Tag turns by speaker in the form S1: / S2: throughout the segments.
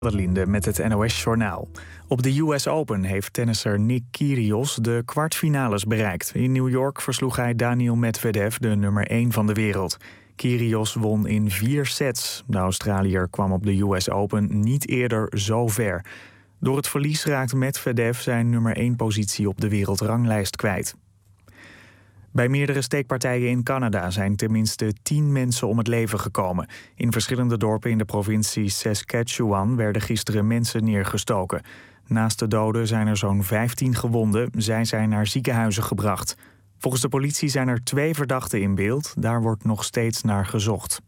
S1: Linde met het NOS-journaal. Op de US Open heeft tennisser Nick Kyrgios de kwartfinales bereikt. In New York versloeg hij Daniil Medvedev, de nummer 1 van de wereld. Kyrgios won in 4 sets. De Australiër kwam op de US Open niet eerder zo ver. Door het verlies raakt Medvedev zijn nummer 1-positie op de wereldranglijst kwijt. Bij meerdere steekpartijen in Canada zijn tenminste 10 mensen om het leven gekomen. In verschillende dorpen in de provincie Saskatchewan werden gisteren mensen neergestoken. Naast de doden zijn er zo'n 15 gewonden. Zij zijn naar ziekenhuizen gebracht. Volgens de politie zijn er 2 verdachten in beeld. Daar wordt nog steeds naar gezocht.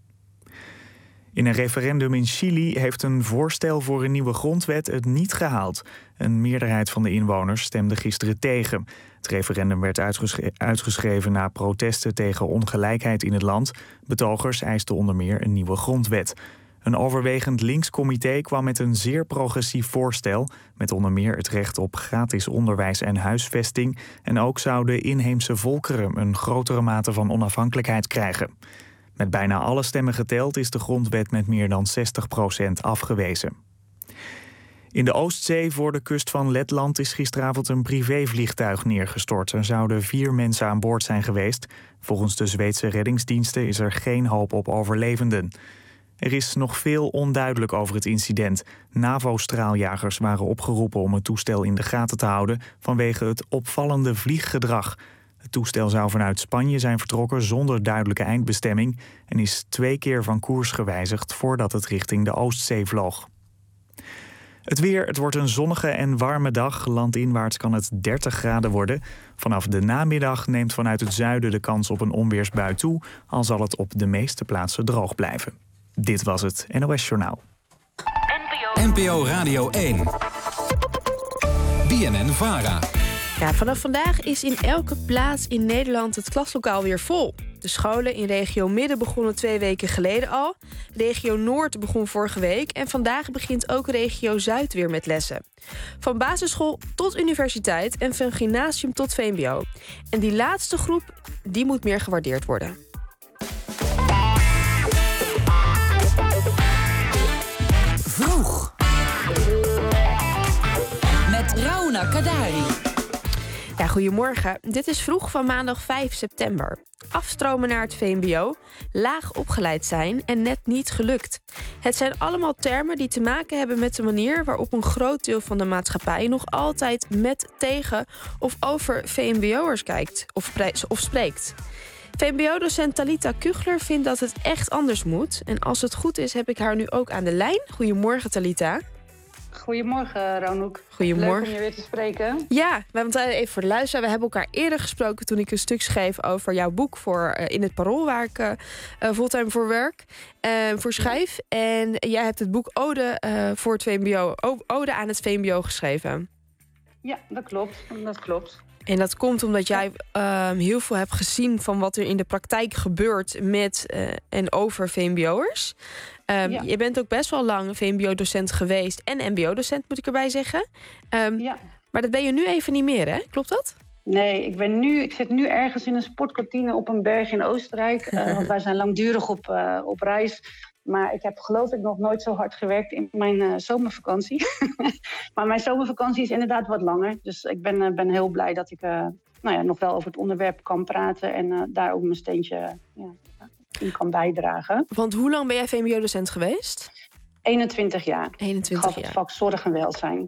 S1: In een referendum in Chili heeft een voorstel voor een nieuwe grondwet het niet gehaald. Een meerderheid van de inwoners stemde gisteren tegen. Het referendum werd uitgeschreven na protesten tegen ongelijkheid in het land. Betogers eisten onder meer een nieuwe grondwet. Een overwegend links comité kwam met een zeer progressief voorstel, met onder meer het recht op gratis onderwijs en huisvesting. En ook zouden inheemse volkeren een grotere mate van onafhankelijkheid krijgen. Met bijna alle stemmen geteld is de grondwet met meer dan 60% afgewezen. In de Oostzee voor de kust van Letland is gisteravond een privévliegtuig neergestort. Er zouden 4 mensen aan boord zijn geweest. Volgens de Zweedse reddingsdiensten is er geen hoop op overlevenden. Er is nog veel onduidelijk over het incident. NAVO-straaljagers waren opgeroepen om het toestel in de gaten te houden vanwege het opvallende vlieggedrag. Het toestel zou vanuit Spanje zijn vertrokken zonder duidelijke eindbestemming en is 2 keer van koers gewijzigd voordat het richting de Oostzee vloog. Het weer, het wordt een zonnige en warme dag. Landinwaarts kan het 30 graden worden. Vanaf de namiddag neemt vanuit het zuiden de kans op een onweersbui toe, al zal het op de meeste plaatsen droog blijven. Dit was het NOS Journaal.
S2: NPO Radio 1. BNN-VARA.
S3: Ja, vanaf vandaag is in elke plaats in Nederland het klaslokaal weer vol. De scholen in regio Midden begonnen 2 weken geleden al. Regio Noord begon vorige week. En vandaag begint ook regio Zuid weer met lessen. Van basisschool tot universiteit en van gymnasium tot VMBO. En die laatste groep, die moet meer gewaardeerd worden.
S2: Vroeg. Met Rauna Kadari.
S3: Ja, goedemorgen. Dit is Vroeg van maandag 5 september. Afstromen naar het VMBO, laag opgeleid zijn en net niet gelukt. Het zijn allemaal termen die te maken hebben met de manier waarop een groot deel van de maatschappij nog altijd met, tegen of over VMBO'ers kijkt of spreekt. VMBO-docent Talita Kugler vindt dat het echt anders moet. En als het goed is, heb ik haar nu ook aan de lijn. Goedemorgen, Talita.
S4: Goedemorgen, Ranouk.
S3: Goedemorgen.
S4: Leuk om je weer te spreken.
S3: Ja, even voor de luisteraar. We hebben elkaar eerder gesproken toen ik een stuk schreef over jouw boek voor in het Parool, waar ik fulltime voor werk, voor schrijf. En jij hebt het boek Ode voor het VMBO, Ode aan het VMBO geschreven.
S4: Ja, dat klopt.
S3: En dat komt omdat jij heel veel hebt gezien van wat er in de praktijk gebeurt met en over VMBO'ers. Ja. Je bent ook best wel lang VMBO-docent geweest en MBO-docent, moet ik erbij zeggen.
S4: Ja.
S3: Maar dat ben je nu even niet meer, hè? Klopt dat?
S4: Nee, ik zit nu ergens in een sportkantine op een berg in Oostenrijk. Want wij zijn langdurig op reis. Maar ik heb geloof ik nog nooit zo hard gewerkt in mijn zomervakantie. Maar mijn zomervakantie is inderdaad wat langer. Dus ik ben heel blij dat ik nog wel over het onderwerp kan praten. En daar ook mijn steentje in kan bijdragen.
S3: Want hoe lang ben jij VMBO-docent geweest?
S4: 21 jaar.
S3: 21
S4: ik gaf het vak zorg en welzijn.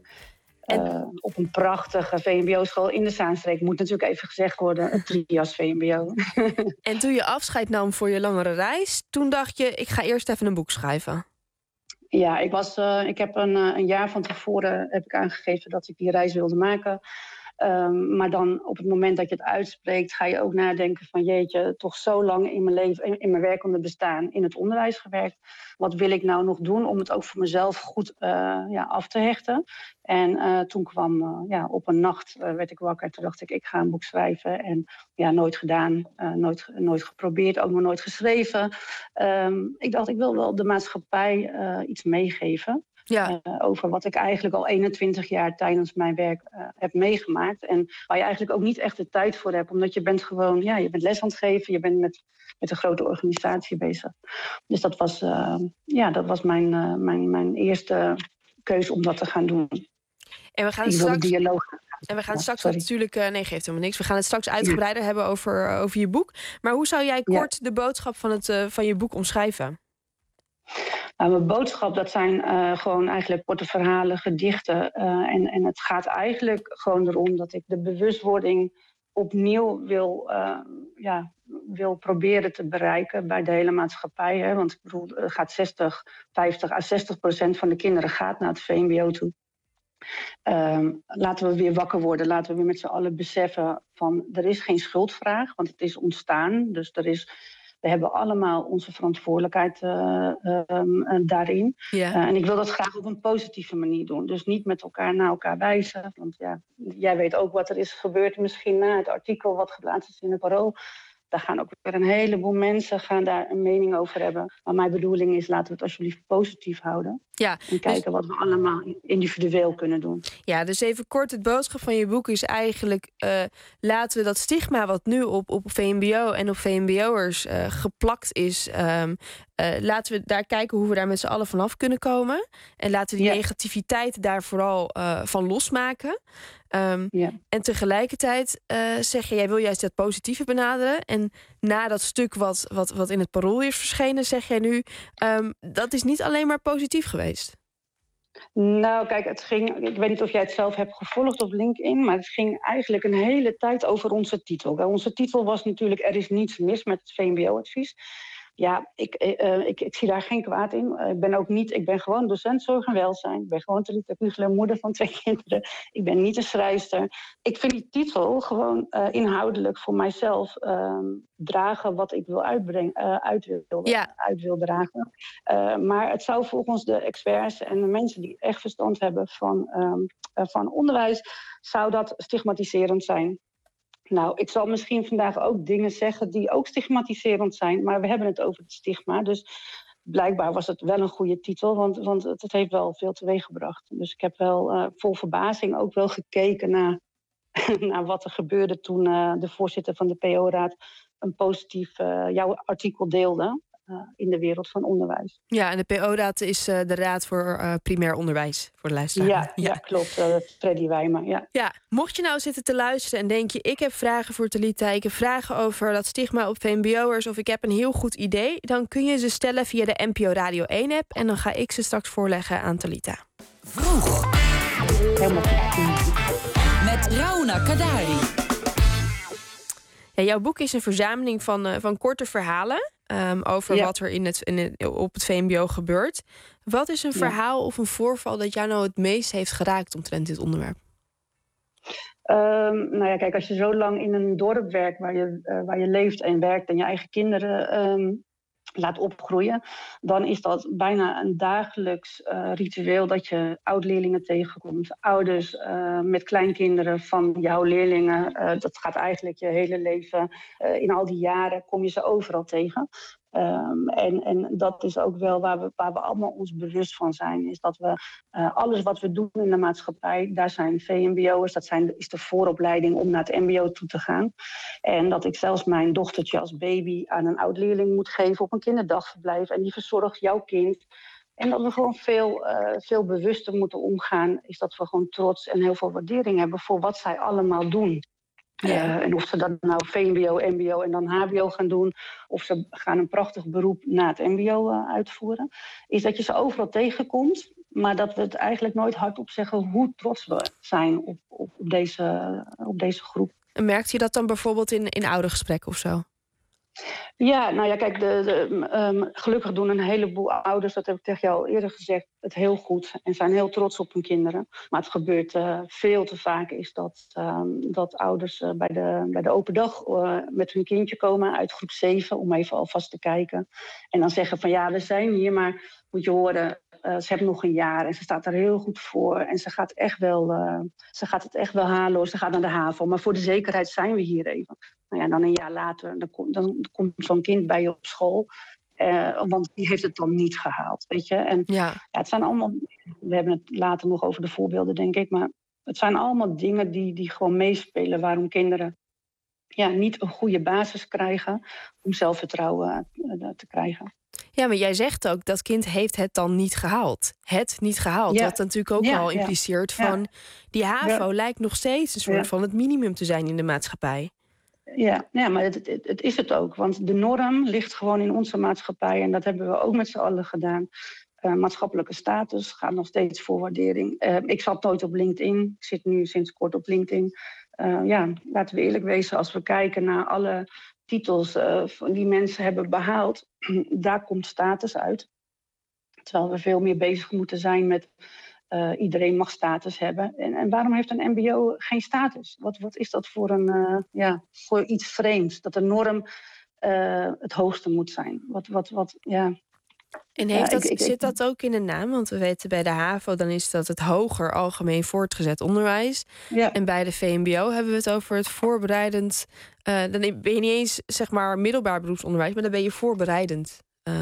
S4: Op een prachtige VMBO-school in de Zaanstreek. Moet natuurlijk even gezegd worden, een Trias VMBO.
S3: En toen je afscheid nam voor je langere reis, toen dacht je, ik ga eerst even een boek schrijven.
S4: Ja, ik heb een jaar van tevoren heb ik aangegeven dat ik die reis wilde maken. Maar dan op het moment dat je het uitspreekt, ga je ook nadenken van jeetje, toch zo lang in mijn leven, in mijn werkende bestaan, in het onderwijs gewerkt. Wat wil ik nou nog doen om het ook voor mezelf goed af te hechten? En toen kwam op een nacht werd ik wakker. Toen dacht ik ga een boek schrijven. En nooit gedaan, nooit geprobeerd, ook nog nooit geschreven. Ik dacht, ik wil wel de maatschappij iets meegeven.
S3: Ja.
S4: Over wat ik eigenlijk al 21 jaar tijdens mijn werk heb meegemaakt. En waar je eigenlijk ook niet echt de tijd voor hebt. Omdat je bent gewoon, je bent les aan het geven. Je bent met een grote organisatie bezig. Dus dat was mijn eerste keuze om dat te gaan doen.
S3: En we gaan
S4: Ik
S3: het
S4: wil de
S3: straks,
S4: dialoog.
S3: natuurlijk... nee, geeft helemaal niks. We gaan het straks uitgebreider hebben over je boek. Maar hoe zou jij kort de boodschap van je boek omschrijven?
S4: Nou, mijn boodschap, dat zijn gewoon eigenlijk korte verhalen, gedichten. En het gaat eigenlijk gewoon erom dat ik de bewustwording opnieuw wil proberen te bereiken bij de hele maatschappij. Hè? Want ik bedoel, 50 à 60% van de kinderen gaat naar het VMBO toe. Laten we weer wakker worden. Laten we weer met z'n allen beseffen van er is geen schuldvraag, want het is ontstaan. Dus we hebben allemaal onze verantwoordelijkheid daarin.
S3: Ja.
S4: En ik wil dat graag op een positieve manier doen. Dus niet met elkaar naar elkaar wijzen. Want jij weet ook wat er is gebeurd misschien na het artikel wat geplaatst is in het Parool. Daar gaan ook weer een heleboel mensen daar een mening over hebben. Maar mijn bedoeling is, laten we het alsjeblieft positief houden.
S3: Ja,
S4: en kijken wat we allemaal individueel kunnen doen.
S3: Ja, dus even kort, het boodschap van je boek is eigenlijk... laten we dat stigma wat nu op VMBO en op VMBO'ers geplakt is... laten we daar kijken hoe we daar met z'n allen vanaf kunnen komen. En laten we die negativiteit daar vooral van losmaken. En tegelijkertijd zeg jij wil juist dat positieve benaderen. En na dat stuk wat in het Parool is verschenen, zeg jij nu... dat is niet alleen maar positief geweest.
S4: Nou, kijk, ik weet niet of jij het zelf hebt gevolgd op LinkedIn... maar het ging eigenlijk een hele tijd over onze titel. Onze titel was natuurlijk Er is niets mis met het VMBO-advies. Ja, ik zie daar geen kwaad in. Ik ben gewoon docent zorg en welzijn. Ik ben gewoon Talita Kugler, moeder van 2 kinderen. Ik ben niet een schrijfster. Ik vind die titel gewoon inhoudelijk voor mijzelf dragen wat ik wil uit wil dragen. Maar het zou volgens de experts en de mensen die echt verstand hebben van onderwijs, zou dat stigmatiserend zijn. Nou, ik zal misschien vandaag ook dingen zeggen die ook stigmatiserend zijn, maar we hebben het over het stigma. Dus blijkbaar was het wel een goede titel, want het heeft wel veel teweeggebracht. Dus ik heb wel vol verbazing ook wel gekeken naar wat er gebeurde toen de voorzitter van de PO-raad een positief jouw artikel deelde in de wereld van onderwijs.
S3: Ja, en de PO-raad is de Raad voor Primair Onderwijs, voor de luisteraar.
S4: Ja, klopt. Freddy Wijma,
S3: ja, mocht je nou zitten te luisteren en denk je... ik heb vragen voor Talita, ik heb vragen over dat stigma op VMBO'ers... of ik heb een heel goed idee, dan kun je ze stellen via de NPO Radio 1-app... en dan ga ik ze straks voorleggen aan Talita.
S2: Vroeg. Met Rauna Kadari.
S3: Ja, jouw boek is een verzameling van korte verhalen... over wat er op het VMBO gebeurt. Wat is een verhaal of een voorval dat jou nou het meest heeft geraakt omtrent dit onderwerp?
S4: Nou ja, kijk, als je zo lang in een dorp werkt waar je leeft en werkt en je eigen kinderen laat opgroeien, dan is dat bijna een dagelijks ritueel dat je oud-leerlingen tegenkomt. Ouders met kleinkinderen van jouw leerlingen. Dat gaat eigenlijk je hele leven. In al die jaren kom je ze overal tegen. En dat is ook wel waar we allemaal ons bewust van zijn. Is dat we alles wat we doen in de maatschappij, daar zijn VMBO'ers, is de vooropleiding om naar het MBO toe te gaan. En dat ik zelfs mijn dochtertje als baby aan een oud-leerling moet geven op een kinderdagverblijf. En die verzorgt jouw kind. En dat we gewoon veel bewuster moeten omgaan. Is dat we gewoon trots en heel veel waardering hebben voor wat zij allemaal doen. Ja. En of ze dat nou VMBO, MBO en dan HBO gaan doen, of ze gaan een prachtig beroep na het MBO uitvoeren, is dat je ze overal tegenkomt, maar dat we het eigenlijk nooit hardop zeggen hoe trots we zijn op deze groep.
S3: En merkt je dat dan bijvoorbeeld in oudergesprekken of zo?
S4: Ja, nou ja, kijk, gelukkig doen een heleboel ouders, dat heb ik tegen jou al eerder gezegd, het heel goed en zijn heel trots op hun kinderen. Maar het gebeurt veel te vaak is dat ouders bij de open dag met hun kindje komen uit groep 7, om even alvast te kijken. En dan zeggen van ja, we zijn hier, maar moet je horen, ze hebben nog een jaar en ze staat er heel goed voor. En ze gaat het echt wel halen hoor, ze gaat naar de HAVO. Maar voor de zekerheid zijn we hier even. Nou ja, dan een jaar later, dan komt zo'n kind bij je op school. Want die heeft het dan niet gehaald, weet je. En het zijn allemaal, we hebben het later nog over de voorbeelden, denk ik. Maar het zijn allemaal dingen die gewoon meespelen waarom kinderen niet een goede basis krijgen om zelfvertrouwen te krijgen.
S3: Ja, maar jij zegt ook dat kind heeft het dan niet gehaald. Het niet gehaald.
S4: Ja.
S3: Wat natuurlijk ook al impliceert van... die HAVO lijkt nog steeds een soort van het minimum te zijn in de maatschappij.
S4: Ja, maar het is het ook. Want de norm ligt gewoon in onze maatschappij. En dat hebben we ook met z'n allen gedaan. Maatschappelijke status gaat nog steeds voor waardering. Ik zat nooit op LinkedIn. Ik zit nu sinds kort op LinkedIn. Laten we eerlijk wezen. Als we kijken naar alle titels die mensen hebben behaald... daar komt status uit. Terwijl we veel meer bezig moeten zijn met... iedereen mag status hebben. En waarom heeft een mbo geen status? Wat is dat voor iets vreemds? Dat de norm het hoogste moet zijn.
S3: En zit dat ook in de naam? Want we weten bij de HAVO... dan is dat het hoger algemeen voortgezet onderwijs. Ja. En bij de VMBO hebben we het over het voorbereidend... dan ben je niet eens zeg maar middelbaar beroepsonderwijs... maar dan ben je voorbereidend.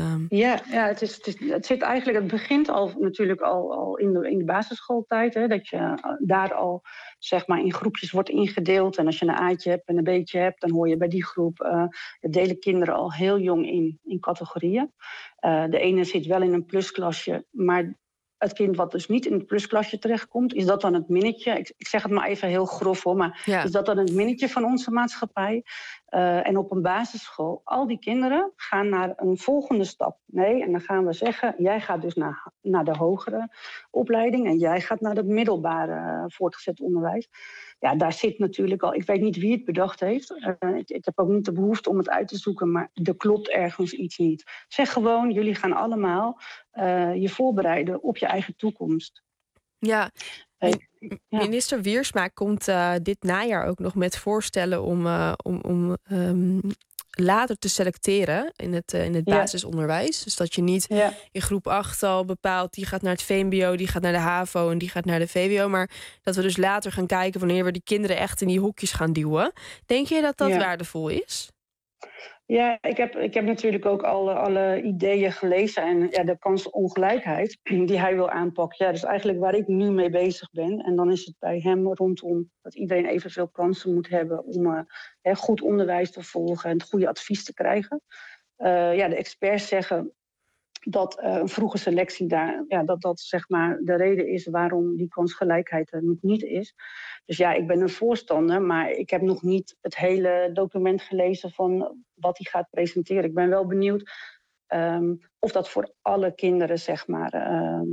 S4: Het zit eigenlijk, het begint natuurlijk al in de basisschooltijd. Hè, dat je daar al zeg maar in groepjes wordt ingedeeld. En als je een A'tje hebt en een B'tje hebt, dan hoor je bij die groep. Delen kinderen al heel jong in categorieën. De ene zit wel in een plusklasje, maar het kind wat dus niet in het plusklasje terechtkomt, is dat dan het minnetje? Ik zeg het maar even heel grof hoor, maar is dat dan het minnetje van onze maatschappij? En op een basisschool, al die kinderen gaan naar een volgende stap. Nee, en dan gaan we zeggen, jij gaat dus naar de hogere opleiding en jij gaat naar het middelbare voortgezet onderwijs. Ja, daar zit natuurlijk al, ik weet niet wie het bedacht heeft. Ik heb ook niet de behoefte om het uit te zoeken, maar er klopt ergens iets niet. Zeg gewoon, jullie gaan allemaal je voorbereiden op je eigen toekomst.
S3: Ja, minister Wiersma komt dit najaar ook nog met voorstellen om later te selecteren in het basisonderwijs. Dus dat je niet in groep 8 al bepaalt... die gaat naar het VMBO, die gaat naar de HAVO en die gaat naar de VWO. Maar dat we dus later gaan kijken wanneer we die kinderen echt in die hokjes gaan duwen. Denk je dat dat waardevol is?
S4: Ja, ik heb natuurlijk ook alle ideeën gelezen. En de kansongelijkheid die hij wil aanpakken. Ja, dat is eigenlijk waar ik nu mee bezig ben. En dan is het bij hem rondom dat iedereen evenveel kansen moet hebben... om goed onderwijs te volgen en het goede advies te krijgen. De experts zeggen dat een vroege selectie dat zeg maar de reden is waarom die kansgelijkheid er nog niet is. Dus ik ben een voorstander, maar ik heb nog niet het hele document gelezen van wat hij gaat presenteren. Ik ben wel benieuwd of dat voor alle kinderen zeg maar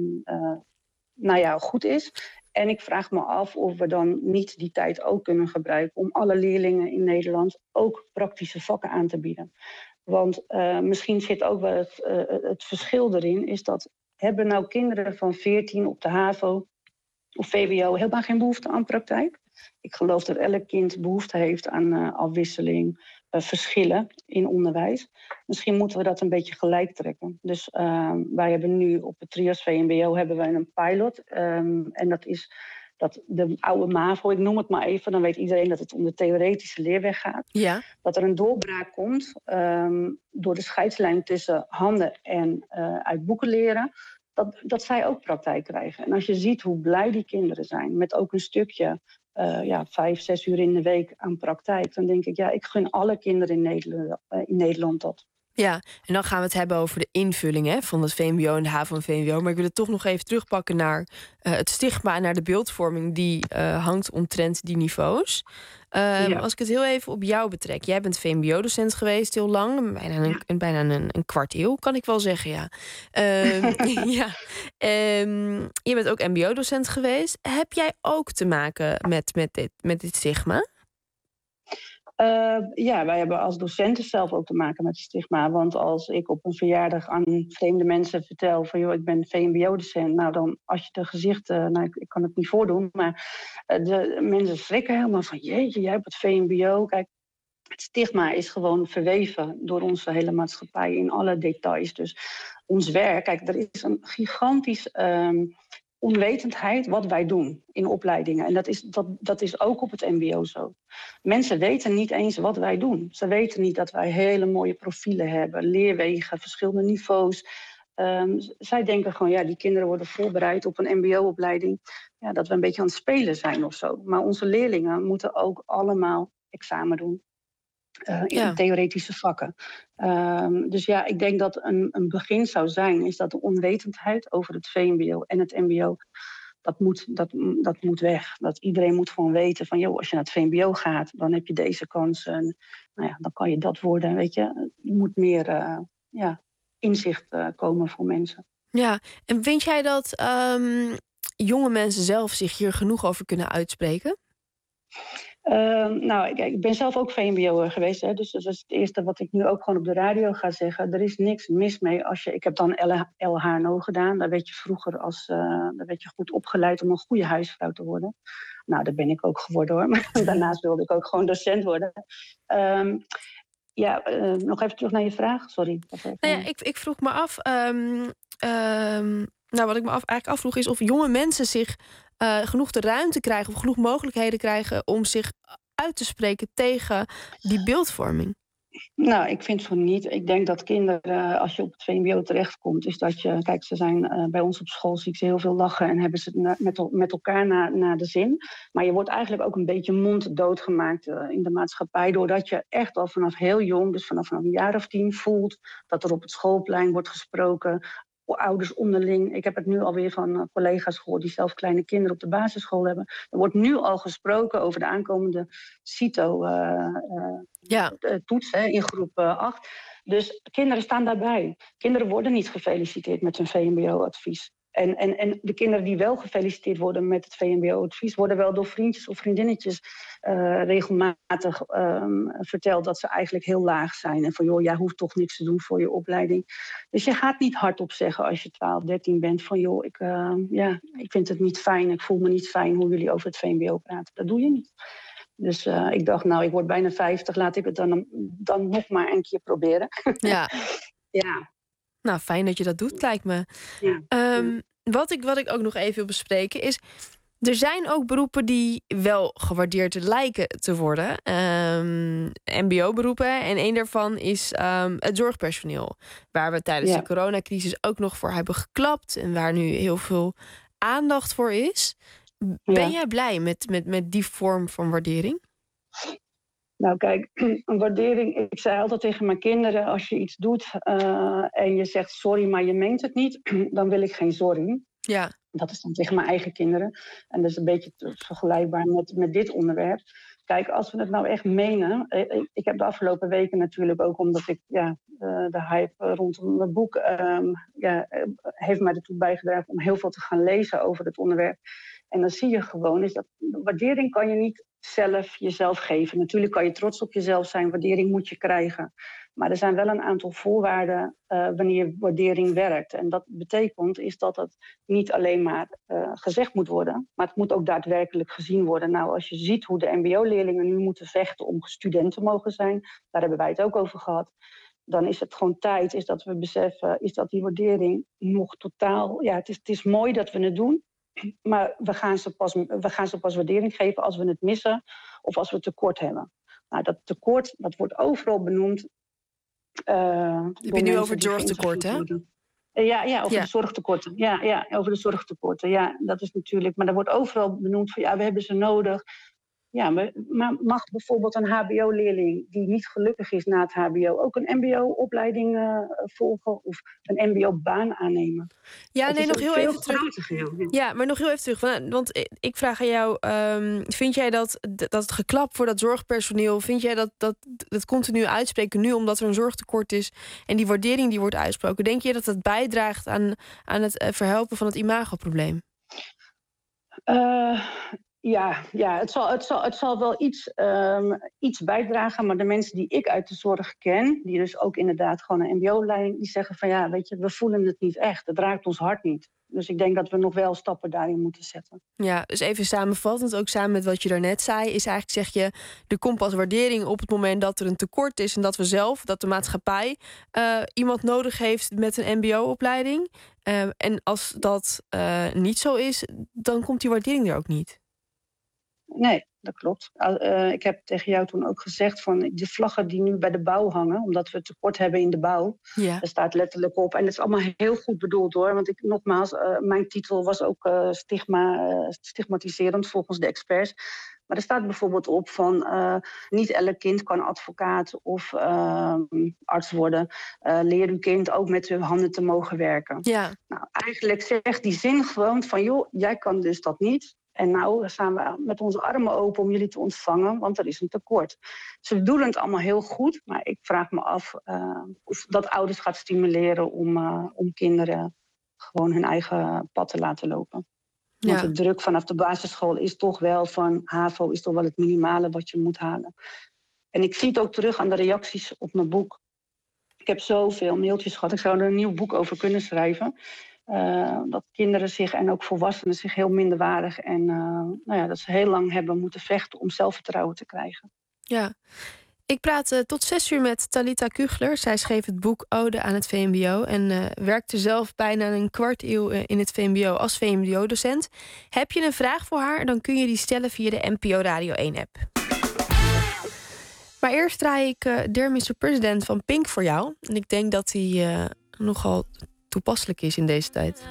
S4: goed is. En ik vraag me af of we dan niet die tijd ook kunnen gebruiken om alle leerlingen in Nederland ook praktische vakken aan te bieden. Want misschien zit ook wel het verschil erin, is dat hebben nou kinderen van 14 op de HAVO of VWO helemaal geen behoefte aan praktijk? Ik geloof dat elk kind behoefte heeft aan afwisseling, verschillen in onderwijs. Misschien moeten we dat een beetje gelijk trekken. Dus wij hebben nu op het Trias VMBO hebben wij een pilot. En dat is dat de oude MAVO, ik noem het maar even... dan weet iedereen dat het om de theoretische leerweg gaat. Ja. Dat er een doorbraak komt door de scheidslijn tussen handen en uit boeken leren... Dat zij ook praktijk krijgen. En als je ziet hoe blij die kinderen zijn... met ook een stukje 5-6 uur in de week aan praktijk... dan denk ik, ik gun alle kinderen in Nederland dat.
S3: Ja, en dan gaan we het hebben over de invulling van het VMBO en de HAVO en VWO. Maar ik wil het toch nog even terugpakken naar het stigma... en naar de beeldvorming die hangt omtrent die niveaus. Als ik het heel even op jou betrek. Jij bent VMBO-docent geweest heel lang. Bijna een kwart eeuw, kan ik wel zeggen, ja. Je bent ook MBO-docent geweest. Heb jij ook te maken met dit stigma?
S4: Wij hebben als docenten zelf ook te maken met het stigma. Want als ik op een verjaardag aan vreemde mensen vertel... van joh, ik ben VMBO-docent... nou dan, als je de gezichten... ik kan het niet voordoen, maar de mensen schrikken helemaal van... jeetje, jij hebt het VMBO. Kijk, het stigma is gewoon verweven door onze hele maatschappij... in alle details. Dus ons werk, kijk, er is een gigantisch... onwetendheid wat wij doen in opleidingen. En dat is ook op het mbo zo. Mensen weten niet eens wat wij doen. Ze weten niet dat wij hele mooie profielen hebben, leerwegen, verschillende niveaus. Zij denken gewoon, die kinderen worden voorbereid op een mbo-opleiding. Ja, dat we een beetje aan het spelen zijn of zo. Maar onze leerlingen moeten ook allemaal examen doen. in theoretische vakken. Dus ja, ik denk dat een begin zou zijn, is dat de onwetendheid over het VMBO en het MBO, dat moet weg. Dat iedereen moet gewoon weten van, joh, als je naar het VMBO gaat, dan heb je deze kansen. Dan kan je dat worden, weet je. Er moet meer inzicht komen voor mensen.
S3: Ja, en vind jij dat jonge mensen zelf zich hier genoeg over kunnen uitspreken?
S4: Ik ben zelf ook VMBO'er geweest. Hè, dus dat is het eerste wat ik nu ook gewoon op de radio ga zeggen. Er is niks mis mee als je... Ik heb dan LHNO gedaan. Daar werd je vroeger daar werd je goed opgeleid om een goede huisvrouw te worden. Nou, dat ben ik ook geworden hoor. Maar daarnaast wilde ik ook gewoon docent worden. Nog even terug naar je vraag. Sorry.
S3: Ik vroeg me af... wat ik me eigenlijk afvroeg is of jonge mensen zich genoeg de ruimte krijgen of genoeg mogelijkheden krijgen om zich uit te spreken tegen die beeldvorming.
S4: Nou, ik vind van niet. Ik denk dat kinderen, als je op het VMBO terechtkomt, is dat je... Kijk, ze zijn bij ons op school, zie ik ze heel veel lachen en hebben ze met elkaar naar de zin. Maar je wordt eigenlijk ook een beetje monddood gemaakt in de maatschappij, doordat je echt al vanaf heel jong, dus vanaf een jaar of 10, voelt dat er op het schoolplein wordt gesproken. Ouders onderling. Ik heb het nu alweer van collega's gehoord die zelf kleine kinderen op de basisschool hebben. Er wordt nu al gesproken over de aankomende CITO-toets in groep 8. Dus kinderen staan daarbij. Kinderen worden niet gefeliciteerd met hun VMBO-advies. En de kinderen die wel gefeliciteerd worden met het VMBO-advies... worden wel door vriendjes of vriendinnetjes regelmatig verteld... dat ze eigenlijk heel laag zijn. En van, joh, jij hoeft toch niks te doen voor je opleiding. Dus je gaat niet hardop zeggen als je 12, 13 bent... van, joh, ik vind het niet fijn, ik voel me niet fijn... hoe jullie over het VMBO praten. Dat doe je niet. Dus ik dacht, ik word bijna 50... laat ik het dan nog maar een keer proberen.
S3: Ja.
S4: Ja.
S3: Nou, fijn dat je dat doet, lijkt me. Ja. Wat ik ook nog even wil bespreken is... Er zijn ook beroepen die wel gewaardeerd lijken te worden. MBO-beroepen. En een daarvan is het zorgpersoneel. Waar we tijdens de coronacrisis ook nog voor hebben geklapt. En waar nu heel veel aandacht voor is. Ben jij blij met die vorm van waardering?
S4: Nou kijk, een waardering... Ik zei altijd tegen mijn kinderen... als je iets doet en je zegt sorry, maar je meent het niet... dan wil ik geen sorry.
S3: Ja.
S4: Dat is dan tegen mijn eigen kinderen. En dat is een beetje vergelijkbaar met dit onderwerp. Kijk, als we het nou echt menen... Ik heb de afgelopen weken natuurlijk ook... omdat ik de hype rondom mijn boek... heeft mij ertoe bijgedragen om heel veel te gaan lezen over het onderwerp. En dan zie je gewoon... is dat waardering kan je niet zelf jezelf geven. Natuurlijk kan je trots op jezelf zijn. Waardering moet je krijgen. Maar er zijn wel een aantal voorwaarden wanneer waardering werkt. En dat betekent is dat het niet alleen maar gezegd moet worden... maar het moet ook daadwerkelijk gezien worden. Nou, als je ziet hoe de mbo-leerlingen nu moeten vechten... om student te mogen zijn, daar hebben wij het ook over gehad... dan is het gewoon tijd is dat we beseffen... is dat die waardering nog totaal... Ja, het is mooi dat we het doen... maar we gaan ze pas waardering geven als we het missen... of als we tekort hebben. Nou, dat tekort, dat wordt overal benoemd...
S3: Heb je nu over het zorgtekort, hè?
S4: Over de zorgtekorten. Ja, over de zorgtekorten. Ja, dat is natuurlijk... Maar er wordt overal benoemd van... we hebben ze nodig. Ja, maar mag bijvoorbeeld een hbo-leerling... die niet gelukkig is na het hbo... ook een mbo-opleiding volgen... of een mbo-baan aannemen?
S3: Ja, nee, nog heel even terug. Ja, maar nog heel even terug. Want ik vraag aan jou... vind jij dat het geklap voor dat zorgpersoneel... vind jij dat continu uitspreken nu... omdat er een zorgtekort is... en die waardering die wordt uitgesproken... denk je dat dat bijdraagt aan het verhelpen van het imagoprobleem?
S4: Ja, het zal wel iets bijdragen, maar de mensen die ik uit de zorg ken, die dus ook inderdaad gewoon een mbo-lijn, die zeggen van weet je, we voelen het niet echt. Het raakt ons hart niet. Dus ik denk dat we nog wel stappen daarin moeten zetten.
S3: Ja, dus even samenvattend, ook samen met wat je daarnet zei, is eigenlijk, zeg je, er komt pas waardering op het moment dat er een tekort is en dat we zelf, dat de maatschappij iemand nodig heeft met een mbo-opleiding. En als dat niet zo is, dan komt die waardering er ook niet.
S4: Nee, dat klopt. Ik heb tegen jou toen ook gezegd van de vlaggen die nu bij de bouw hangen, omdat we tekort hebben in de bouw, daar staat letterlijk op. En dat is allemaal heel goed bedoeld hoor, want mijn titel was ook stigmatiserend volgens de experts. Maar er staat bijvoorbeeld op van niet elk kind kan advocaat of arts worden. Leer uw kind ook met uw handen te mogen werken.
S3: Ja.
S4: Nou, eigenlijk zegt die zin gewoon van joh, jij kan dus dat niet. En nou staan we met onze armen open om jullie te ontvangen, want er is een tekort. Ze bedoelen het allemaal heel goed, maar ik vraag me af of dat ouders gaat stimuleren om kinderen gewoon hun eigen pad te laten lopen. Want de druk vanaf de basisschool is toch wel van HAVO is toch wel het minimale wat je moet halen. En ik zie het ook terug aan de reacties op mijn boek. Ik heb zoveel mailtjes gehad. Ik zou er een nieuw boek over kunnen schrijven. Dat kinderen zich en ook volwassenen zich heel minderwaardig en dat ze heel lang hebben moeten vechten om zelfvertrouwen te krijgen.
S3: Ja, ik praat tot 6 uur met Talita Kugler. Zij schreef het boek Ode aan het VMBO en werkte zelf bijna een kwart eeuw in het VMBO als VMBO-docent. Heb je een vraag voor haar, dan kun je die stellen via de NPO Radio 1-app. Maar eerst draai ik Dear Mr. President van Pink voor jou. En ik denk dat die nogal toepasselijk is in deze tijd.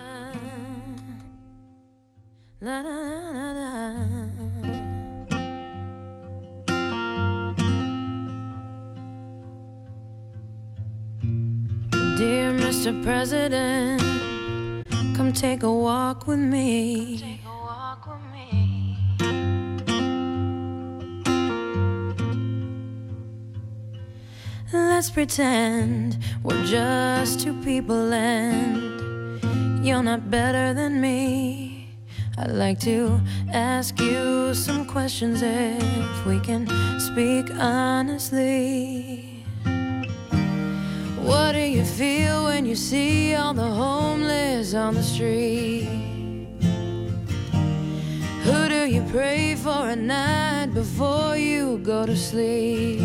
S5: Dear Mr. President, come take a walk with me. Let's pretend we're just two people and you're not better than me. I'd like to ask you some questions if we can speak honestly. What do you feel when you see all the homeless on the street? Who do you pray for at night before you go to sleep?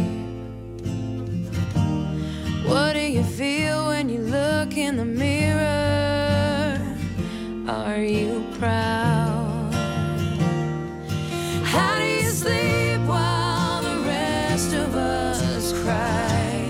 S5: What do you feel when you look in the mirror? Are you proud? How do you sleep while the rest of us cry?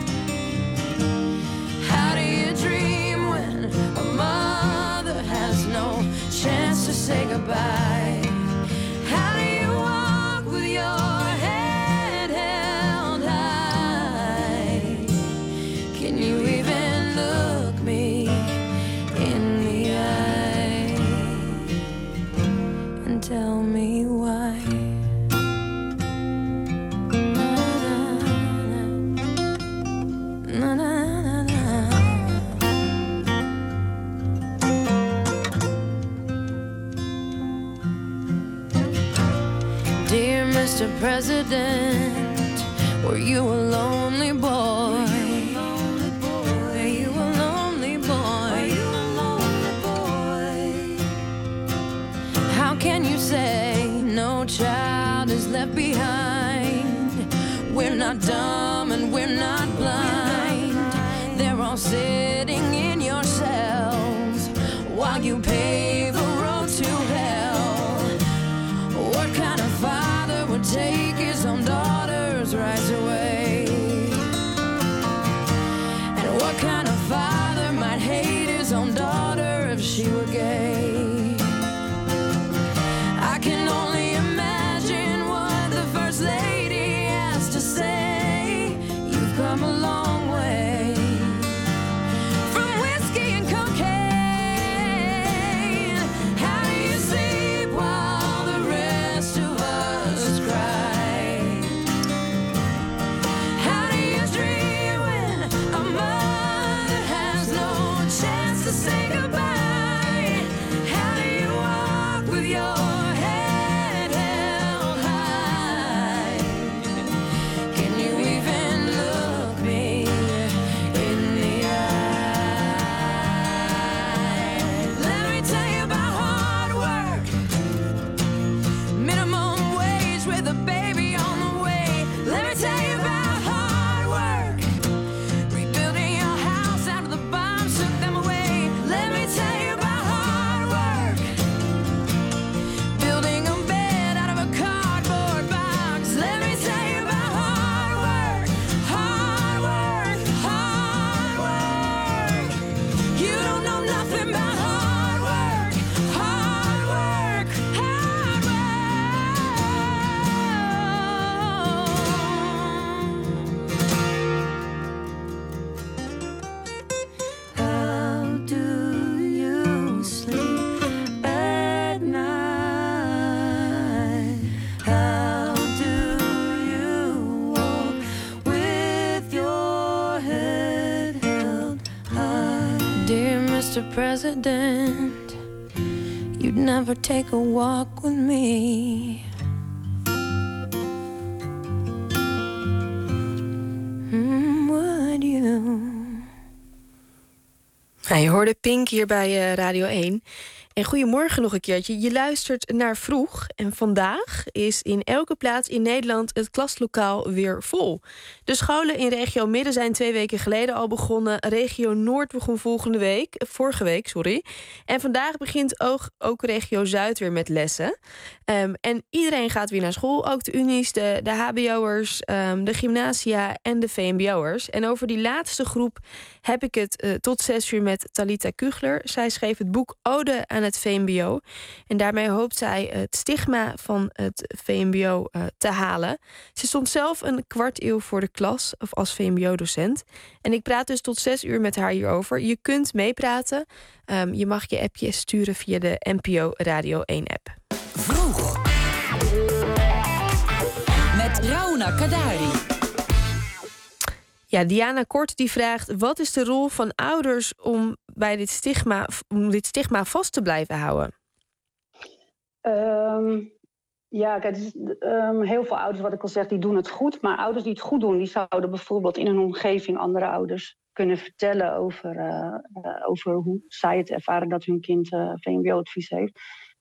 S5: How do you dream when a mother has no chance to say goodbye? How do you walk with your head held high? Can you even look me in the eye and tell me why? Na, na, na, na. Dear Mr. President, were you a lonely boy? Were you a lonely boy? How can you say no child is left behind? We're not dumb and we're not blind. They're all sitting in your cells while you pave a road to hell. What kind of father would take his own daughter's rights away? And what kind of father might hate his own daughter if she were gay? I can only imagine what the First Lady has to say. You've come a long way. president, you'd never take a walk with me. Would you?
S3: Je hoorde Pink hier bij Radio 1. En goedemorgen nog een keertje. Je luistert naar Vroeg. En vandaag is in elke plaats in Nederland het klaslokaal weer vol. De scholen in regio Midden zijn 2 weken geleden al begonnen. Regio Noord begon vorige week. En vandaag begint ook regio Zuid weer met lessen. En iedereen gaat weer naar school. Ook de unies, de hbo'ers, de gymnasia en de vmbo'ers. En over die laatste groep heb ik het tot 6 uur met Talita Kugler. Zij schreef het boek Ode aan het VMBO. En daarmee hoopt zij het stigma van het VMBO te halen. Ze stond zelf een kwart eeuw voor de klas of als VMBO-docent. En ik praat dus tot 6 uur met haar hierover. Je kunt meepraten. Je mag je appje sturen via de NPO Radio 1-app.
S2: Vroeg. Met Rauna Kadari.
S3: Ja, Diana Kort die vraagt: wat is de rol van ouders om dit stigma vast te blijven houden?
S4: Kijk, heel veel ouders, wat ik al zeg, die doen het goed. Maar ouders die het goed doen, die zouden bijvoorbeeld in een omgeving andere ouders kunnen vertellen over hoe zij het ervaren dat hun kind VMBO-advies heeft.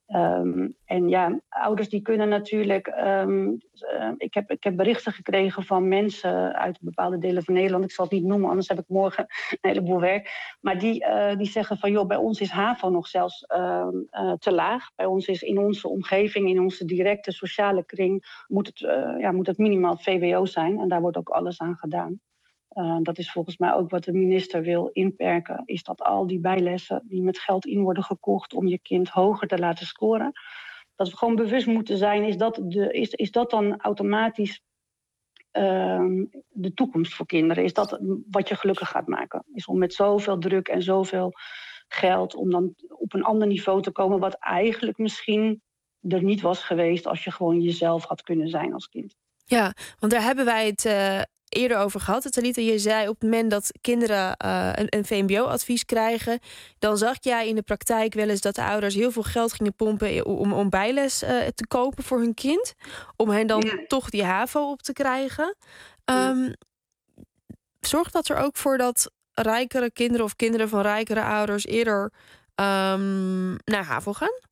S4: Ouders die kunnen natuurlijk. Ik heb berichten gekregen van mensen uit bepaalde delen van Nederland. Ik zal het niet noemen, anders heb ik morgen een heleboel werk. Maar die zeggen van, joh, bij ons is HAVO nog zelfs te laag. Bij ons is in onze omgeving, in onze directe sociale kring, moet het minimaal VWO zijn. En daar wordt ook alles aan gedaan. Dat is volgens mij ook wat de minister wil inperken. Is dat al die bijlessen die met geld in worden gekocht om je kind hoger te laten scoren. Dat we gewoon bewust moeten zijn, is dat dan automatisch de toekomst voor kinderen? Is dat wat je gelukkig gaat maken? Is om met zoveel druk en zoveel geld om dan op een ander niveau te komen, wat eigenlijk misschien er niet was geweest als je gewoon jezelf had kunnen zijn als kind.
S3: Ja, want daar hebben wij het eerder over gehad. Talita, je zei op het moment dat kinderen een VMBO-advies krijgen, dan zag jij in de praktijk wel eens dat de ouders heel veel geld gingen pompen om bijles te kopen voor hun kind. Om hen dan toch die HAVO op te krijgen. Zorgt dat er ook voor dat rijkere kinderen of kinderen van rijkere ouders eerder naar HAVO gaan?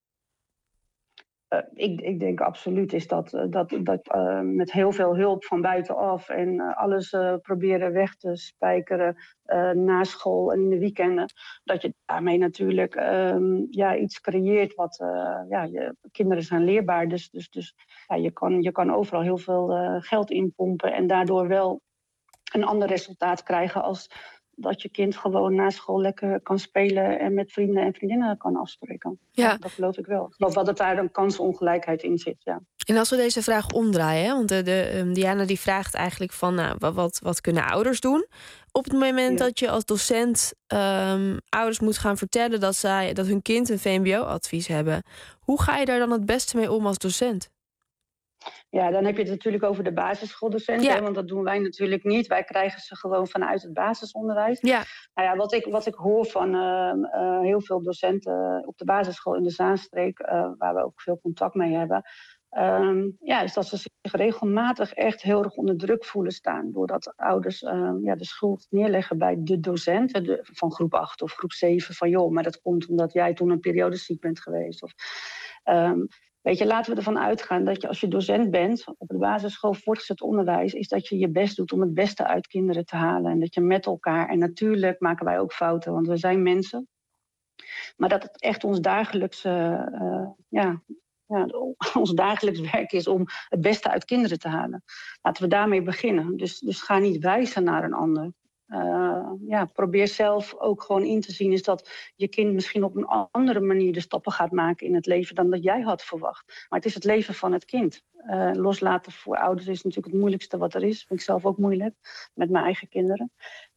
S4: Ik denk absoluut is dat met heel veel hulp van buitenaf en alles proberen weg te spijkeren na school en in de weekenden, dat je daarmee natuurlijk iets creëert wat kinderen zijn leerbaar. Dus je kan overal heel veel geld inpompen en daardoor wel een ander resultaat krijgen als dat je kind gewoon na school lekker kan spelen en met vrienden en vriendinnen kan afspreken. Ja, dat geloof ik wel. Ik geloof wel dat daar een kansenongelijkheid in zit, ja.
S3: En als we deze vraag omdraaien, want Diana die vraagt eigenlijk van, wat kunnen ouders doen? Op het moment dat je als docent ouders moet gaan vertellen dat hun kind een VMBO-advies hebben, hoe ga je daar dan het beste mee om als docent?
S4: Ja, dan heb je het natuurlijk over de basisschooldocenten, want dat doen wij natuurlijk niet. Wij krijgen ze gewoon vanuit het basisonderwijs. Ja. Nou ja, wat ik hoor van heel veel docenten op de basisschool in de Zaanstreek, waar we ook veel contact mee hebben, is dat ze zich regelmatig echt heel erg onder druk voelen staan. Doordat ouders de schuld neerleggen bij de docent van groep 8 of groep 7. Van joh, maar dat komt omdat jij toen een periode ziek bent geweest. Of, weet je, laten we ervan uitgaan dat je als je docent bent op de basisschool voortgezet onderwijs, is dat je je best doet om het beste uit kinderen te halen. En dat je met elkaar, en natuurlijk maken wij ook fouten, want we zijn mensen. Maar dat het echt ons dagelijks werk is om het beste uit kinderen te halen. Laten we daarmee beginnen. Dus ga niet wijzen naar een ander. Probeer zelf ook gewoon in te zien is dat je kind misschien op een andere manier de stappen gaat maken in het leven dan dat jij had verwacht. Maar het is het leven van het kind. Loslaten voor ouders is natuurlijk het moeilijkste wat er is. Vind ik zelf ook moeilijk met mijn eigen kinderen.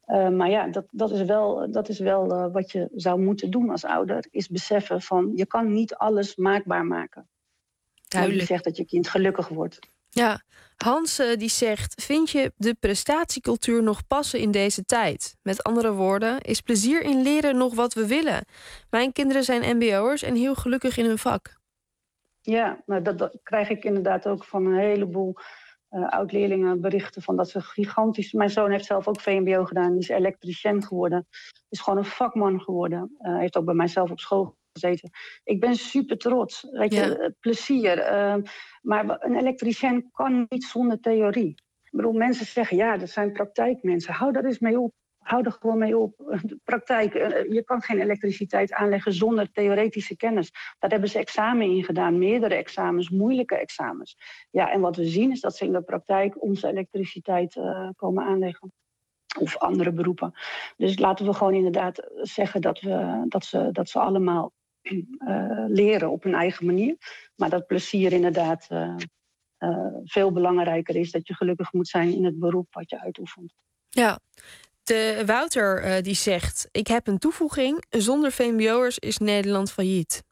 S4: Dat is wel wat je zou moeten doen als ouder. Is beseffen van je kan niet alles maakbaar maken. Duidelijk. Je zegt dat je kind gelukkig wordt.
S3: Ja, Hans die zegt... Vind je de prestatiecultuur nog passen in deze tijd? Met andere woorden, is plezier in leren nog wat we willen? Mijn kinderen zijn mbo'ers en heel gelukkig in hun vak.
S4: Ja, nou dat krijg ik inderdaad ook van een heleboel oud-leerlingen berichten van dat ze gigantisch... Mijn zoon heeft zelf ook VMBO gedaan, die is elektricien geworden. Is gewoon een vakman geworden. Heeft ook bij mijzelf op school gezeten. Ik ben super trots. Weet je, plezier. Maar een elektricien kan niet zonder theorie. Ik bedoel, mensen zeggen, ja, dat zijn praktijkmensen. Hou daar eens mee op. Hou er gewoon mee op. De praktijk, je kan geen elektriciteit aanleggen zonder theoretische kennis. Daar hebben ze examen in gedaan, meerdere examens, moeilijke examens. Ja, en wat we zien is dat ze in de praktijk onze elektriciteit komen aanleggen. Of andere beroepen. Dus laten we gewoon inderdaad zeggen dat ze allemaal leren op hun eigen manier. Maar dat plezier inderdaad veel belangrijker is. Dat je gelukkig moet zijn in het beroep wat je uitoefent.
S3: Ja, de Wouter die zegt... Ik heb een toevoeging. Zonder VMBO'ers is Nederland failliet.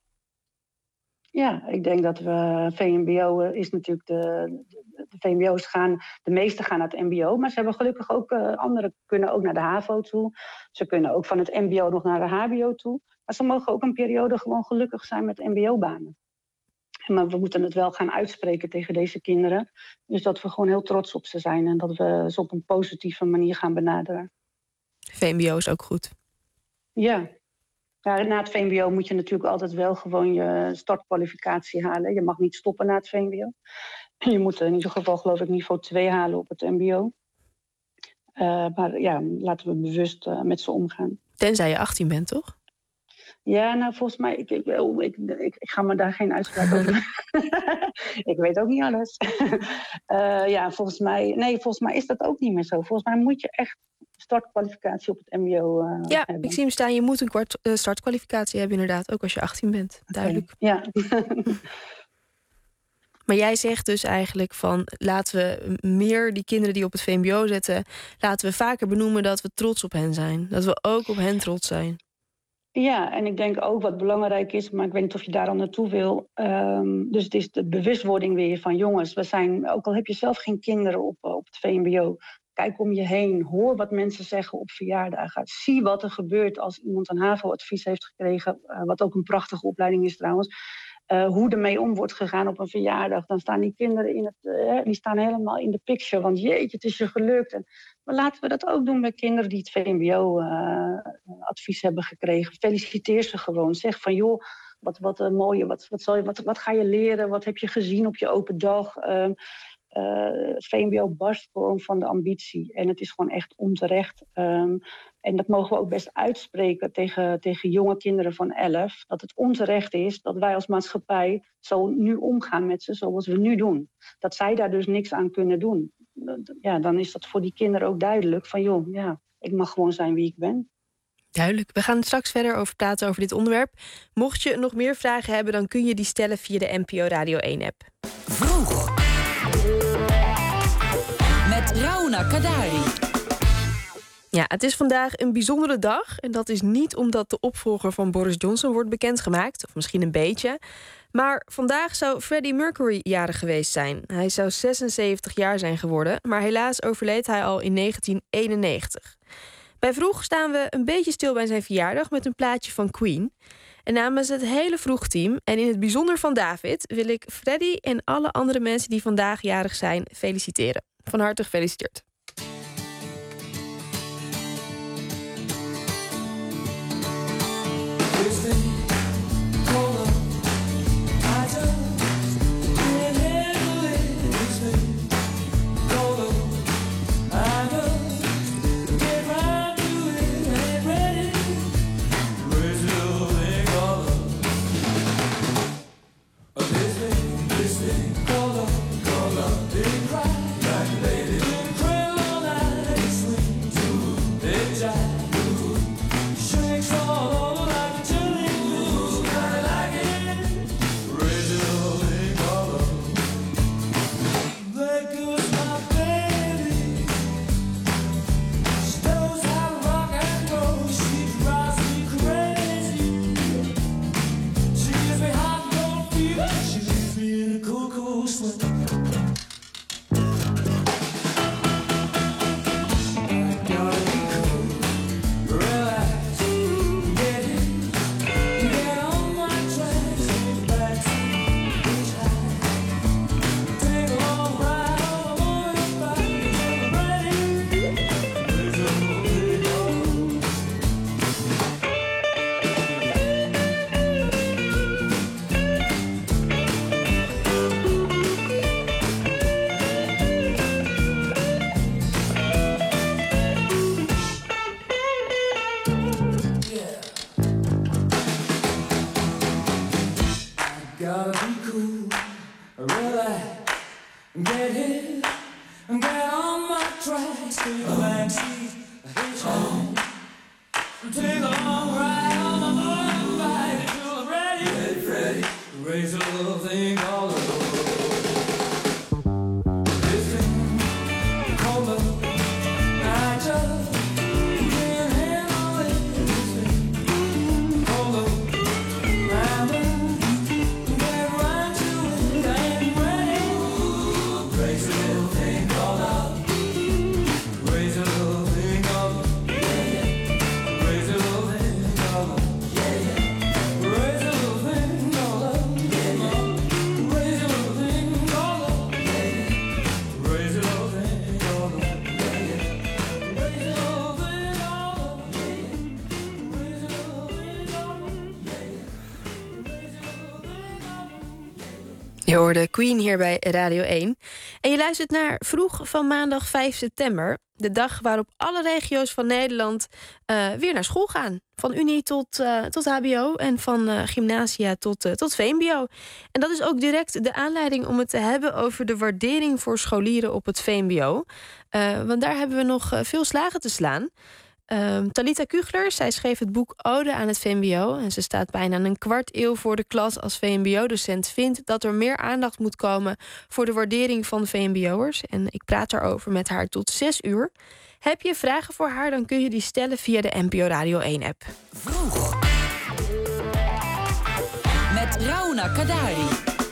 S4: Ja, ik denk dat VMBO is natuurlijk de VMBO's gaan... De meeste gaan naar het mbo, maar ze hebben gelukkig ook... anderen kunnen ook naar de HAVO toe. Ze kunnen ook van het mbo nog naar de hbo toe. Maar ze mogen ook een periode gewoon gelukkig zijn met mbo-banen. Maar we moeten het wel gaan uitspreken tegen deze kinderen. Dus dat we gewoon heel trots op ze zijn... en dat we ze op een positieve manier gaan benaderen.
S3: VMBO is ook goed.
S4: Ja. Ja, na het VMBO moet je natuurlijk altijd wel gewoon je startkwalificatie halen. Je mag niet stoppen na het VMBO. Je moet in ieder geval, geloof ik, niveau 2 halen op het mbo. Maar ja, laten we bewust met ze omgaan.
S3: Tenzij je 18 bent, toch?
S4: Ja, nou, volgens mij... Ik ga me daar geen uitspraak over. Ik weet ook niet alles. Ja, volgens mij is dat ook niet meer zo. Volgens mij moet je echt startkwalificatie op het mbo hebben.
S3: Ik zie hem staan. Je moet een startkwalificatie hebben, inderdaad. Ook als je 18 bent. Duidelijk.
S4: Ja.
S3: Maar jij zegt dus eigenlijk van... laten we meer die kinderen die op het VMBO zitten... laten we vaker benoemen dat we trots op hen zijn. Dat we ook op hen trots zijn.
S4: Ja, en ik denk ook wat belangrijk is... maar ik weet niet of je daar al naartoe wil... dus het is de bewustwording weer van jongens... we zijn, ook al heb je zelf geen kinderen op het VMBO... kijk om je heen, hoor wat mensen zeggen op verjaardagen. Zie wat er gebeurt als iemand een HAVO-advies heeft gekregen... wat ook een prachtige opleiding is trouwens... hoe ermee om wordt gegaan op een verjaardag. Dan staan die kinderen die staan helemaal in de picture. Want jeetje, het is je gelukt. Maar laten we dat ook doen met kinderen die het VMBO-advies hebben gekregen. Feliciteer ze gewoon. Zeg van joh, wat een mooie, wat ga je leren? Wat heb je gezien op je open dag? Het VMBO barst gewoon van de ambitie. En het is gewoon echt onterecht. En dat mogen we ook best uitspreken tegen jonge kinderen van 11. Dat het onterecht is dat wij als maatschappij zo nu omgaan met ze zoals we nu doen. Dat zij daar dus niks aan kunnen doen. Ja, dan is dat voor die kinderen ook duidelijk. Van joh, ja, ik mag gewoon zijn wie ik ben.
S3: Duidelijk. We gaan straks verder over praten over dit onderwerp. Mocht je nog meer vragen hebben, dan kun je die stellen via de NPO Radio 1-app.
S2: Vroeg. Met Rauna Kadari.
S3: Ja, het is vandaag een bijzondere dag. En dat is niet omdat de opvolger van Boris Johnson wordt bekendgemaakt. Of misschien een beetje. Maar vandaag zou Freddie Mercury jarig geweest zijn. Hij zou 76 jaar zijn geworden. Maar helaas overleed hij al in 1991. Bij Vroeg staan we een beetje stil bij zijn verjaardag met een plaatje van Queen. En namens het hele Vroegteam en in het bijzonder van David... wil ik Freddie en alle andere mensen die vandaag jarig zijn feliciteren. Van harte gefeliciteerd.
S6: cool. Really get hit and get on my tracks. Take a backseat, hitchhike. Take a long ride on my motorbike until I'm ready. Ready. Raise a little thing called a love. This thing called love. I just can't handle it. This thing called love. I just get right to it. I ain't ready. Raise a little thing called love. Raise a little thing called love. Raise a little thing called love. Raise a little thing called love. Raise a little thing called love. Raise a little thing called love. Raise a little thing called love. Raise a little thing called love.
S3: Je hoorde Queen hier bij Radio 1. En je luistert naar Vroeg van maandag 5 september. De dag waarop alle regio's van Nederland weer naar school gaan. Van Unie tot HBO en van gymnasia tot VMBO. En dat is ook direct de aanleiding om het te hebben over de waardering voor scholieren op het VMBO. Want daar hebben we nog veel slagen te slaan. Talita Kugler, zij schreef het boek Ode aan het VMBO. En ze staat bijna een kwart eeuw voor de klas als VMBO-docent. Vindt dat er meer aandacht moet komen voor de waardering van VMBO'ers. En ik praat daarover met haar tot 6 uur. Heb je vragen voor haar, dan kun je die stellen via de NPO Radio 1-app.
S2: Vroeg. Met Rauna Kadari.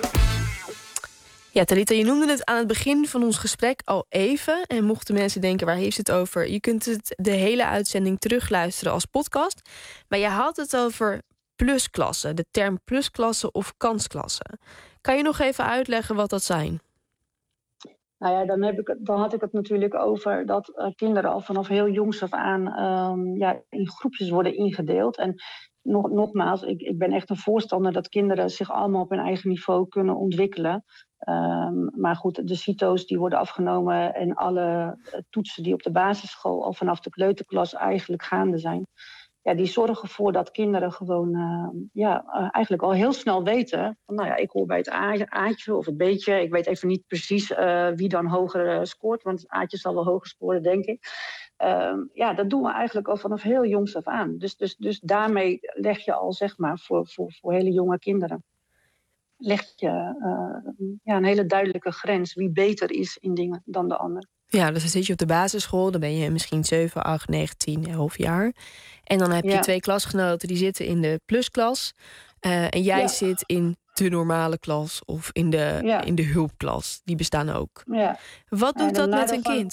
S3: Ja, Talita, je noemde het aan het begin van ons gesprek al even. En mochten mensen denken, waar heeft het over? Je kunt het de hele uitzending terugluisteren als podcast. Maar je had het over plusklassen. De term plusklassen of kansklassen. Kan je nog even uitleggen wat dat zijn?
S4: Nou ja, dan had ik het natuurlijk over dat kinderen al vanaf heel jongs af aan in groepjes worden ingedeeld. En nogmaals, ik ben echt een voorstander dat kinderen zich allemaal op hun eigen niveau kunnen ontwikkelen. Maar goed, de CITO's die worden afgenomen en alle toetsen die op de basisschool al vanaf de kleuterklas eigenlijk gaande zijn. Ja, die zorgen ervoor dat kinderen gewoon eigenlijk al heel snel weten van, nou ja, ik hoor bij het A'tje of het B'tje. Ik weet even niet precies wie dan hoger scoort, want het A'tje zal wel hoger scoren, denk ik. Dat doen we eigenlijk al vanaf heel jongs af aan. Dus daarmee leg je al, zeg maar, voor hele jonge kinderen, leg je een hele duidelijke grens wie beter is in dingen dan de ander.
S3: Ja, dus dan zit je op de basisschool, dan ben je misschien 7, 8, 9, 10, 11 jaar. En dan heb je 2 klasgenoten die zitten in de plusklas. En jij zit in de normale klas of in de hulpklas. Die bestaan ook. Ja. Wat doet dat met een kind?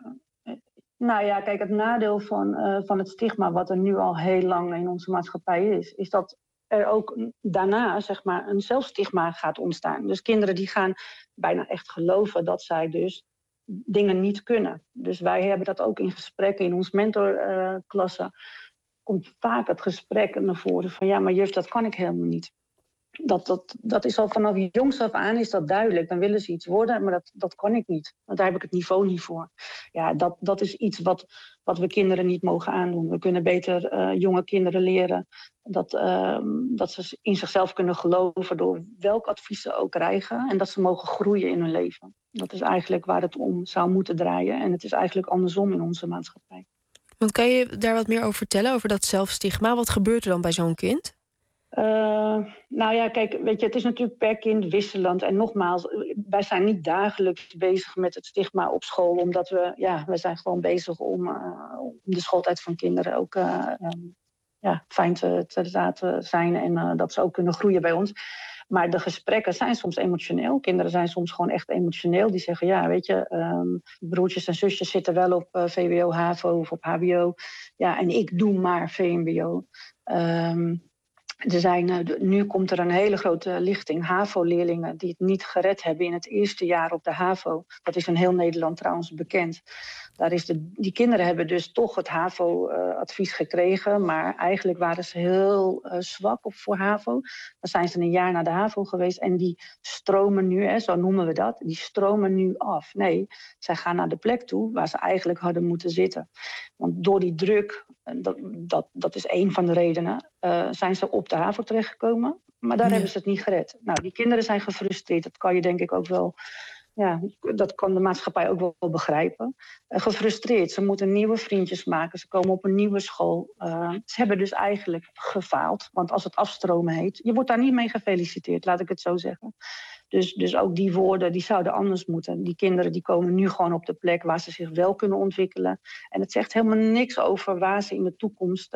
S4: Nou ja, kijk, het nadeel van het stigma wat er nu al heel lang in onze maatschappij is dat er ook daarna, zeg maar, een zelfstigma gaat ontstaan. Dus kinderen die gaan bijna echt geloven dat zij dus dingen niet kunnen. Dus wij hebben dat ook in gesprekken in ons mentorklasse. Komt vaak het gesprek naar voren van, ja, maar juf, dat kan ik helemaal niet. Dat is al vanaf jongs af aan is dat duidelijk. Dan willen ze iets worden, maar dat kan ik niet. Want daar heb ik het niveau niet voor. Ja, dat is iets wat we kinderen niet mogen aandoen. We kunnen beter jonge kinderen leren dat ze in zichzelf kunnen geloven door welk advies ze ook krijgen. En dat ze mogen groeien in hun leven. Dat is eigenlijk waar het om zou moeten draaien. En het is eigenlijk andersom in onze maatschappij.
S3: Want kan je daar wat meer over vertellen, over dat zelfstigma? Wat gebeurt er dan bij zo'n kind?
S4: Nou ja, kijk, weet je, het is natuurlijk per kind wisselend. En nogmaals, wij zijn niet dagelijks bezig met het stigma op school. Omdat we zijn gewoon bezig om de schooltijd van kinderen ook fijn te laten zijn. En dat ze ook kunnen groeien bij ons. Maar de gesprekken zijn soms emotioneel. Kinderen zijn soms gewoon echt emotioneel. Die zeggen, ja, weet je, broertjes en zusjes zitten wel op VWO, HAVO of op HBO. Ja, en ik doe maar VMBO. Nu komt er een hele grote lichting HAVO-leerlingen die het niet gered hebben in het eerste jaar op de HAVO. Dat is in heel Nederland trouwens bekend. Die kinderen hebben dus toch het HAVO-advies gekregen, maar eigenlijk waren ze heel zwak voor HAVO. Dan zijn ze een jaar naar de HAVO geweest en die stromen nu, zo noemen we dat, die stromen nu af. Nee, zij gaan naar de plek toe waar ze eigenlijk hadden moeten zitten. Want door die druk, dat is één van de redenen, zijn ze op de HAVO terechtgekomen. Maar daar
S3: Ja.
S4: hebben ze het niet gered. Nou, die kinderen zijn gefrustreerd. Dat kan je denk ik ook wel... Ja, dat kan de maatschappij ook wel begrijpen. Gefrustreerd. Ze moeten nieuwe vriendjes maken. Ze komen op een nieuwe school. Ze hebben dus eigenlijk gefaald. Want als het afstromen heet... Je wordt daar niet mee gefeliciteerd, laat ik het zo zeggen. Dus ook die woorden, die zouden anders moeten. Die kinderen die komen nu gewoon op de plek waar ze zich wel kunnen ontwikkelen. En het zegt helemaal niks over waar ze in de toekomst...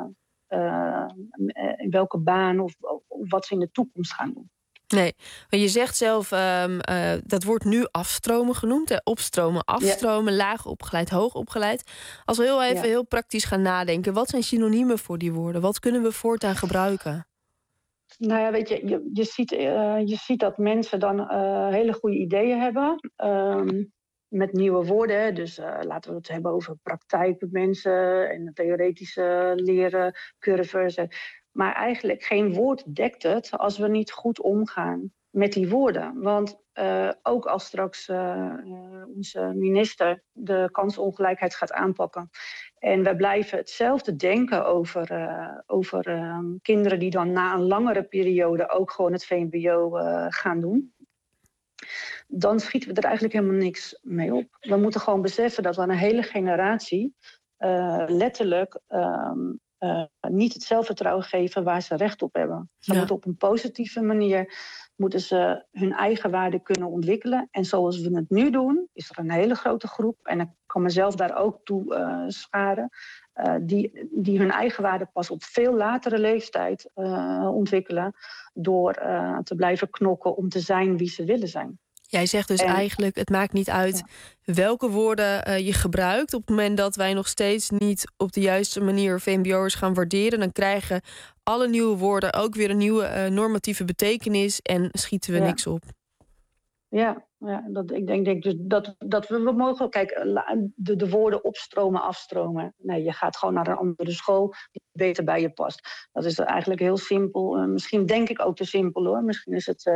S4: in welke baan of wat ze in de toekomst gaan doen.
S3: Nee, maar je zegt zelf, dat wordt nu afstromen genoemd. Hè? Opstromen, afstromen, laag opgeleid, hoog opgeleid. Als we heel even heel praktisch gaan nadenken... wat zijn synoniemen voor die woorden? Wat kunnen we voortaan gebruiken?
S4: Nou ja, weet je, je ziet dat mensen dan hele goede ideeën hebben... met nieuwe woorden. Hè. Dus laten we het hebben over praktijkmensen... en theoretische leren, curves... Maar eigenlijk geen woord dekt het als we niet goed omgaan met die woorden. Want ook als straks onze minister de kansongelijkheid gaat aanpakken... en we blijven hetzelfde denken over kinderen die dan na een langere periode... ook gewoon het VMBO gaan doen... dan schieten we er eigenlijk helemaal niks mee op. We moeten gewoon beseffen dat we aan een hele generatie letterlijk... niet het zelfvertrouwen geven waar ze recht op hebben. Ze moeten op een positieve manier moeten ze hun eigen waarde kunnen ontwikkelen. En zoals we het nu doen, is er een hele grote groep... en ik kan mezelf daar ook toe scharen... die hun eigen waarde pas op veel latere leeftijd ontwikkelen... door te blijven knokken om te zijn wie ze willen zijn.
S3: Jij zegt dus eigenlijk, het maakt niet uit welke woorden je gebruikt. Op het moment dat wij nog steeds niet op de juiste manier VMBO'ers gaan waarderen... dan krijgen alle nieuwe woorden ook weer een nieuwe normatieve betekenis... en schieten we niks op.
S4: Ja, ik denk dus dat we mogen... Kijk, de woorden opstromen, afstromen. Nee, je gaat gewoon naar een andere school die beter bij je past. Dat is eigenlijk heel simpel. Misschien denk ik ook te simpel, hoor. Misschien is het...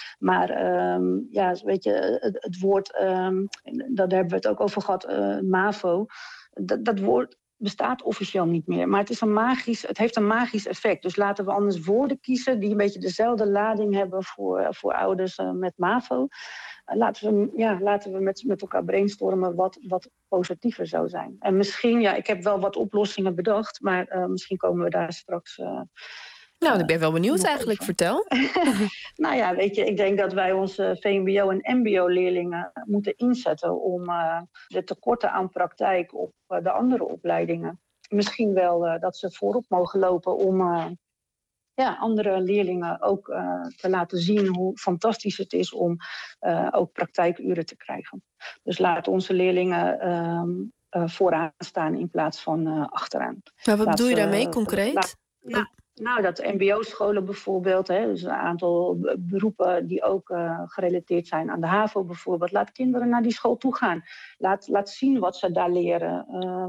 S4: weet je, het woord... daar hebben we het ook over gehad, MAVO. Dat woord bestaat officieel niet meer. Maar het heeft een magisch effect. Dus laten we anders woorden kiezen... die een beetje dezelfde lading hebben voor ouders met MAVO... Laten we met elkaar brainstormen wat positiever zou zijn. En misschien, ik heb wel wat oplossingen bedacht... maar misschien komen we daar straks...
S3: ik ben wel benieuwd eigenlijk. Vertel.
S4: Nou ja, weet je, ik denk dat wij onze VMBO- en MBO-leerlingen moeten inzetten... om de tekorten aan praktijk op de andere opleidingen... misschien wel dat ze voorop mogen lopen om... andere leerlingen ook te laten zien hoe fantastisch het is... om ook praktijkuren te krijgen. Dus laten onze leerlingen vooraan staan in plaats van achteraan.
S3: Maar wat bedoel je daarmee concreet?
S4: Nou, dat mbo-scholen bijvoorbeeld, dus een aantal beroepen die ook gerelateerd zijn aan de HAVO bijvoorbeeld. Laat kinderen naar die school toe gaan. Laat zien wat ze daar leren.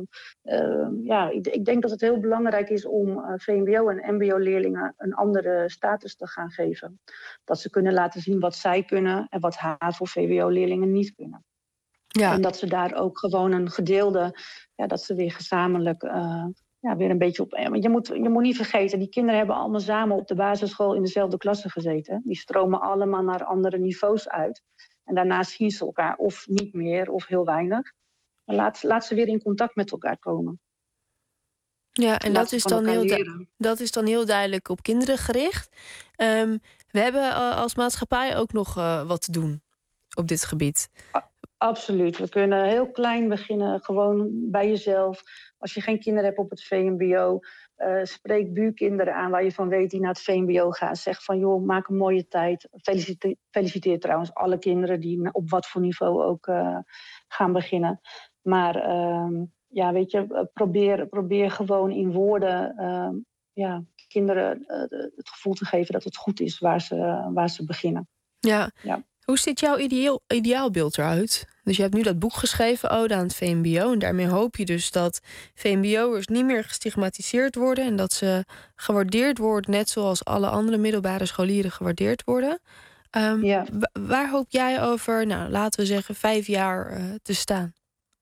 S4: Ik denk dat het heel belangrijk is om VMBO- en MBO-leerlingen een andere status te gaan geven. Dat ze kunnen laten zien wat zij kunnen en wat HAVO-VWO-leerlingen niet kunnen. Ja. En dat ze daar ook gewoon een gedeelde, dat ze weer gezamenlijk... weer een beetje op... Want je moet niet vergeten, die kinderen hebben allemaal samen op de basisschool in dezelfde klasse gezeten. Die stromen allemaal naar andere niveaus uit. En daarna zien ze elkaar of niet meer of heel weinig. Maar laat ze weer in contact met elkaar komen.
S3: Ja, en dat is dan heel duidelijk op kinderen gericht. We hebben als maatschappij ook nog wat te doen op dit gebied.
S4: Absoluut. We kunnen heel klein beginnen, gewoon bij jezelf. Als je geen kinderen hebt op het VMBO, spreek buurkinderen aan waar je van weet die naar het VMBO gaan. Zeg van, joh, maak een mooie tijd. Feliciteer trouwens alle kinderen die op wat voor niveau ook gaan beginnen. Maar weet je, probeer gewoon in woorden kinderen het gevoel te geven dat het goed is waar ze beginnen.
S3: Ja. Hoe ziet jouw ideaalbeeld eruit? Dus je hebt nu dat boek geschreven, Ode aan het VMBO. En daarmee hoop je dus dat VMBO'ers niet meer gestigmatiseerd worden... en dat ze gewaardeerd worden, net zoals alle andere middelbare scholieren gewaardeerd worden. Waar hoop jij over, laten we zeggen, 5 jaar te staan?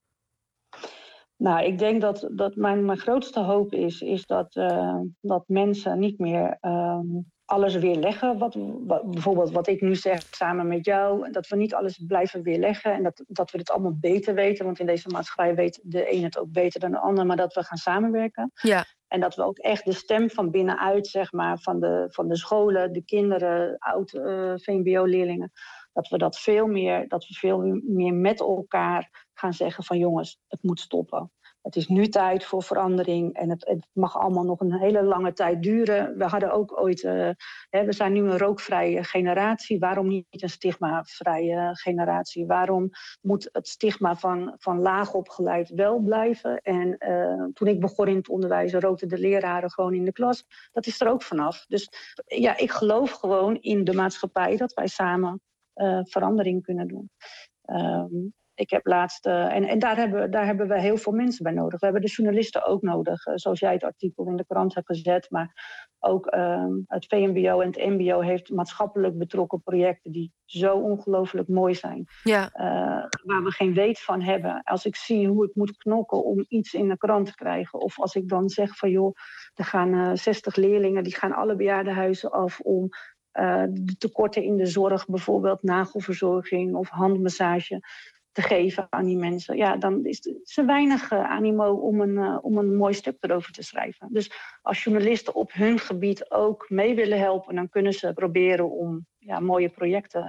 S4: Nou, ik denk dat mijn grootste hoop is dat mensen niet meer alles weerleggen. Bijvoorbeeld wat ik nu zeg samen met jou. Dat we niet alles blijven weerleggen. En dat we het allemaal beter weten. Want in deze maatschappij weet de een het ook beter dan de ander. Maar dat we gaan samenwerken.
S3: Ja.
S4: En dat we ook echt de stem van binnenuit, zeg maar, van de scholen, de kinderen, oud-VMBO-leerlingen. Dat we veel meer met elkaar gaan zeggen van jongens, het moet stoppen. Het is nu tijd voor verandering en het mag allemaal nog een hele lange tijd duren. We hadden ook ooit, we zijn nu een rookvrije generatie. Waarom niet een stigmavrije generatie? Waarom moet het stigma van laag opgeleid wel blijven? En toen ik begon in het onderwijs rookten de leraren gewoon in de klas. Dat is er ook vanaf. Dus ja, ik geloof gewoon in de maatschappij dat wij samen verandering kunnen doen. Ik heb laatst, en daar hebben we heel veel mensen bij nodig. We hebben de journalisten ook nodig, zoals jij het artikel in de krant hebt gezet. Maar ook het VMBO en het MBO heeft maatschappelijk betrokken projecten die zo ongelooflijk mooi zijn.
S3: Ja.
S4: Waar we geen weet van hebben. Als ik zie hoe ik moet knokken om iets in de krant te krijgen. Of als ik dan zeg van joh, er gaan 60 leerlingen, die gaan alle bejaardenhuizen af om de tekorten in de zorg, bijvoorbeeld nagelverzorging of handmassage, te geven aan die mensen. Ja, dan is er weinig animo om een mooi stuk erover te schrijven. Dus als journalisten op hun gebied ook mee willen helpen, dan kunnen ze proberen om mooie projecten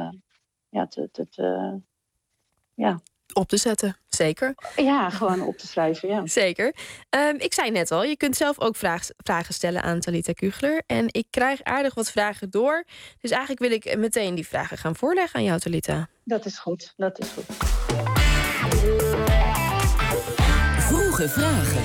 S3: Op te zetten, zeker.
S4: Ja, gewoon op te schrijven, ja.
S3: Zeker. Ik zei net al, je kunt zelf ook vragen stellen aan Talita Kugler. En ik krijg aardig wat vragen door. Dus eigenlijk wil ik meteen die vragen gaan voorleggen aan jou, Talita.
S4: Dat is goed.
S2: Vroege vragen.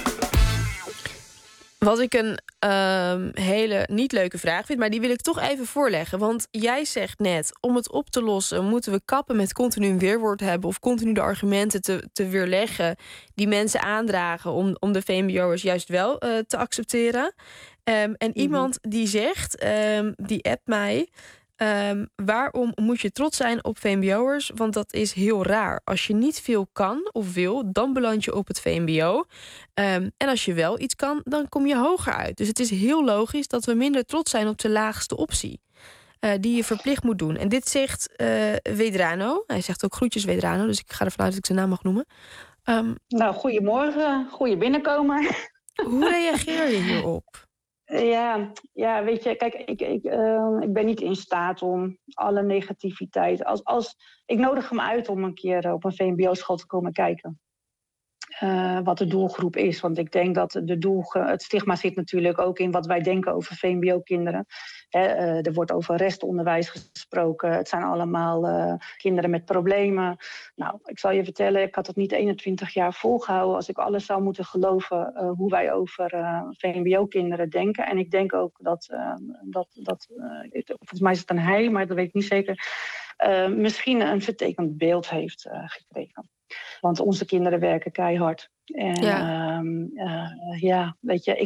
S3: Wat ik een hele niet leuke vraag vind, maar die wil ik toch even voorleggen. Want jij zegt net, om het op te lossen moeten we kappen met continu een weerwoord hebben of continu de argumenten te weerleggen die mensen aandragen om de VMBO'ers juist wel te accepteren. En iemand die zegt, die appt mij, waarom moet je trots zijn op VMBO'ers? Want dat is heel raar. Als je niet veel kan of wil, dan beland je op het VMBO. En als je wel iets kan, dan kom je hoger uit. Dus het is heel logisch dat we minder trots zijn op de laagste optie. Die je verplicht moet doen. En dit zegt Wedrano. Hij zegt ook groetjes Wedrano, dus ik ga ervan uit dat ik zijn naam mag noemen.
S4: Nou, goedemorgen. Goeie binnenkomer.
S3: Hoe reageer je hierop?
S4: Ja, weet je, kijk, ik ben niet in staat om alle negativiteit. Ik nodig hem uit om een keer op een VMBO-school te komen kijken. Wat de doelgroep is. Want ik denk dat het stigma zit natuurlijk ook in wat wij denken over VMBO-kinderen. Er wordt over restonderwijs gesproken. Het zijn allemaal kinderen met problemen. Nou, ik zal je vertellen, ik had het niet 21 jaar volgehouden als ik alles zou moeten geloven hoe wij over VMBO-kinderen denken. En ik denk ook dat volgens mij is het een hij, maar dat weet ik niet zeker, misschien een vertekend beeld heeft gekregen. Want onze kinderen werken keihard. En weet je,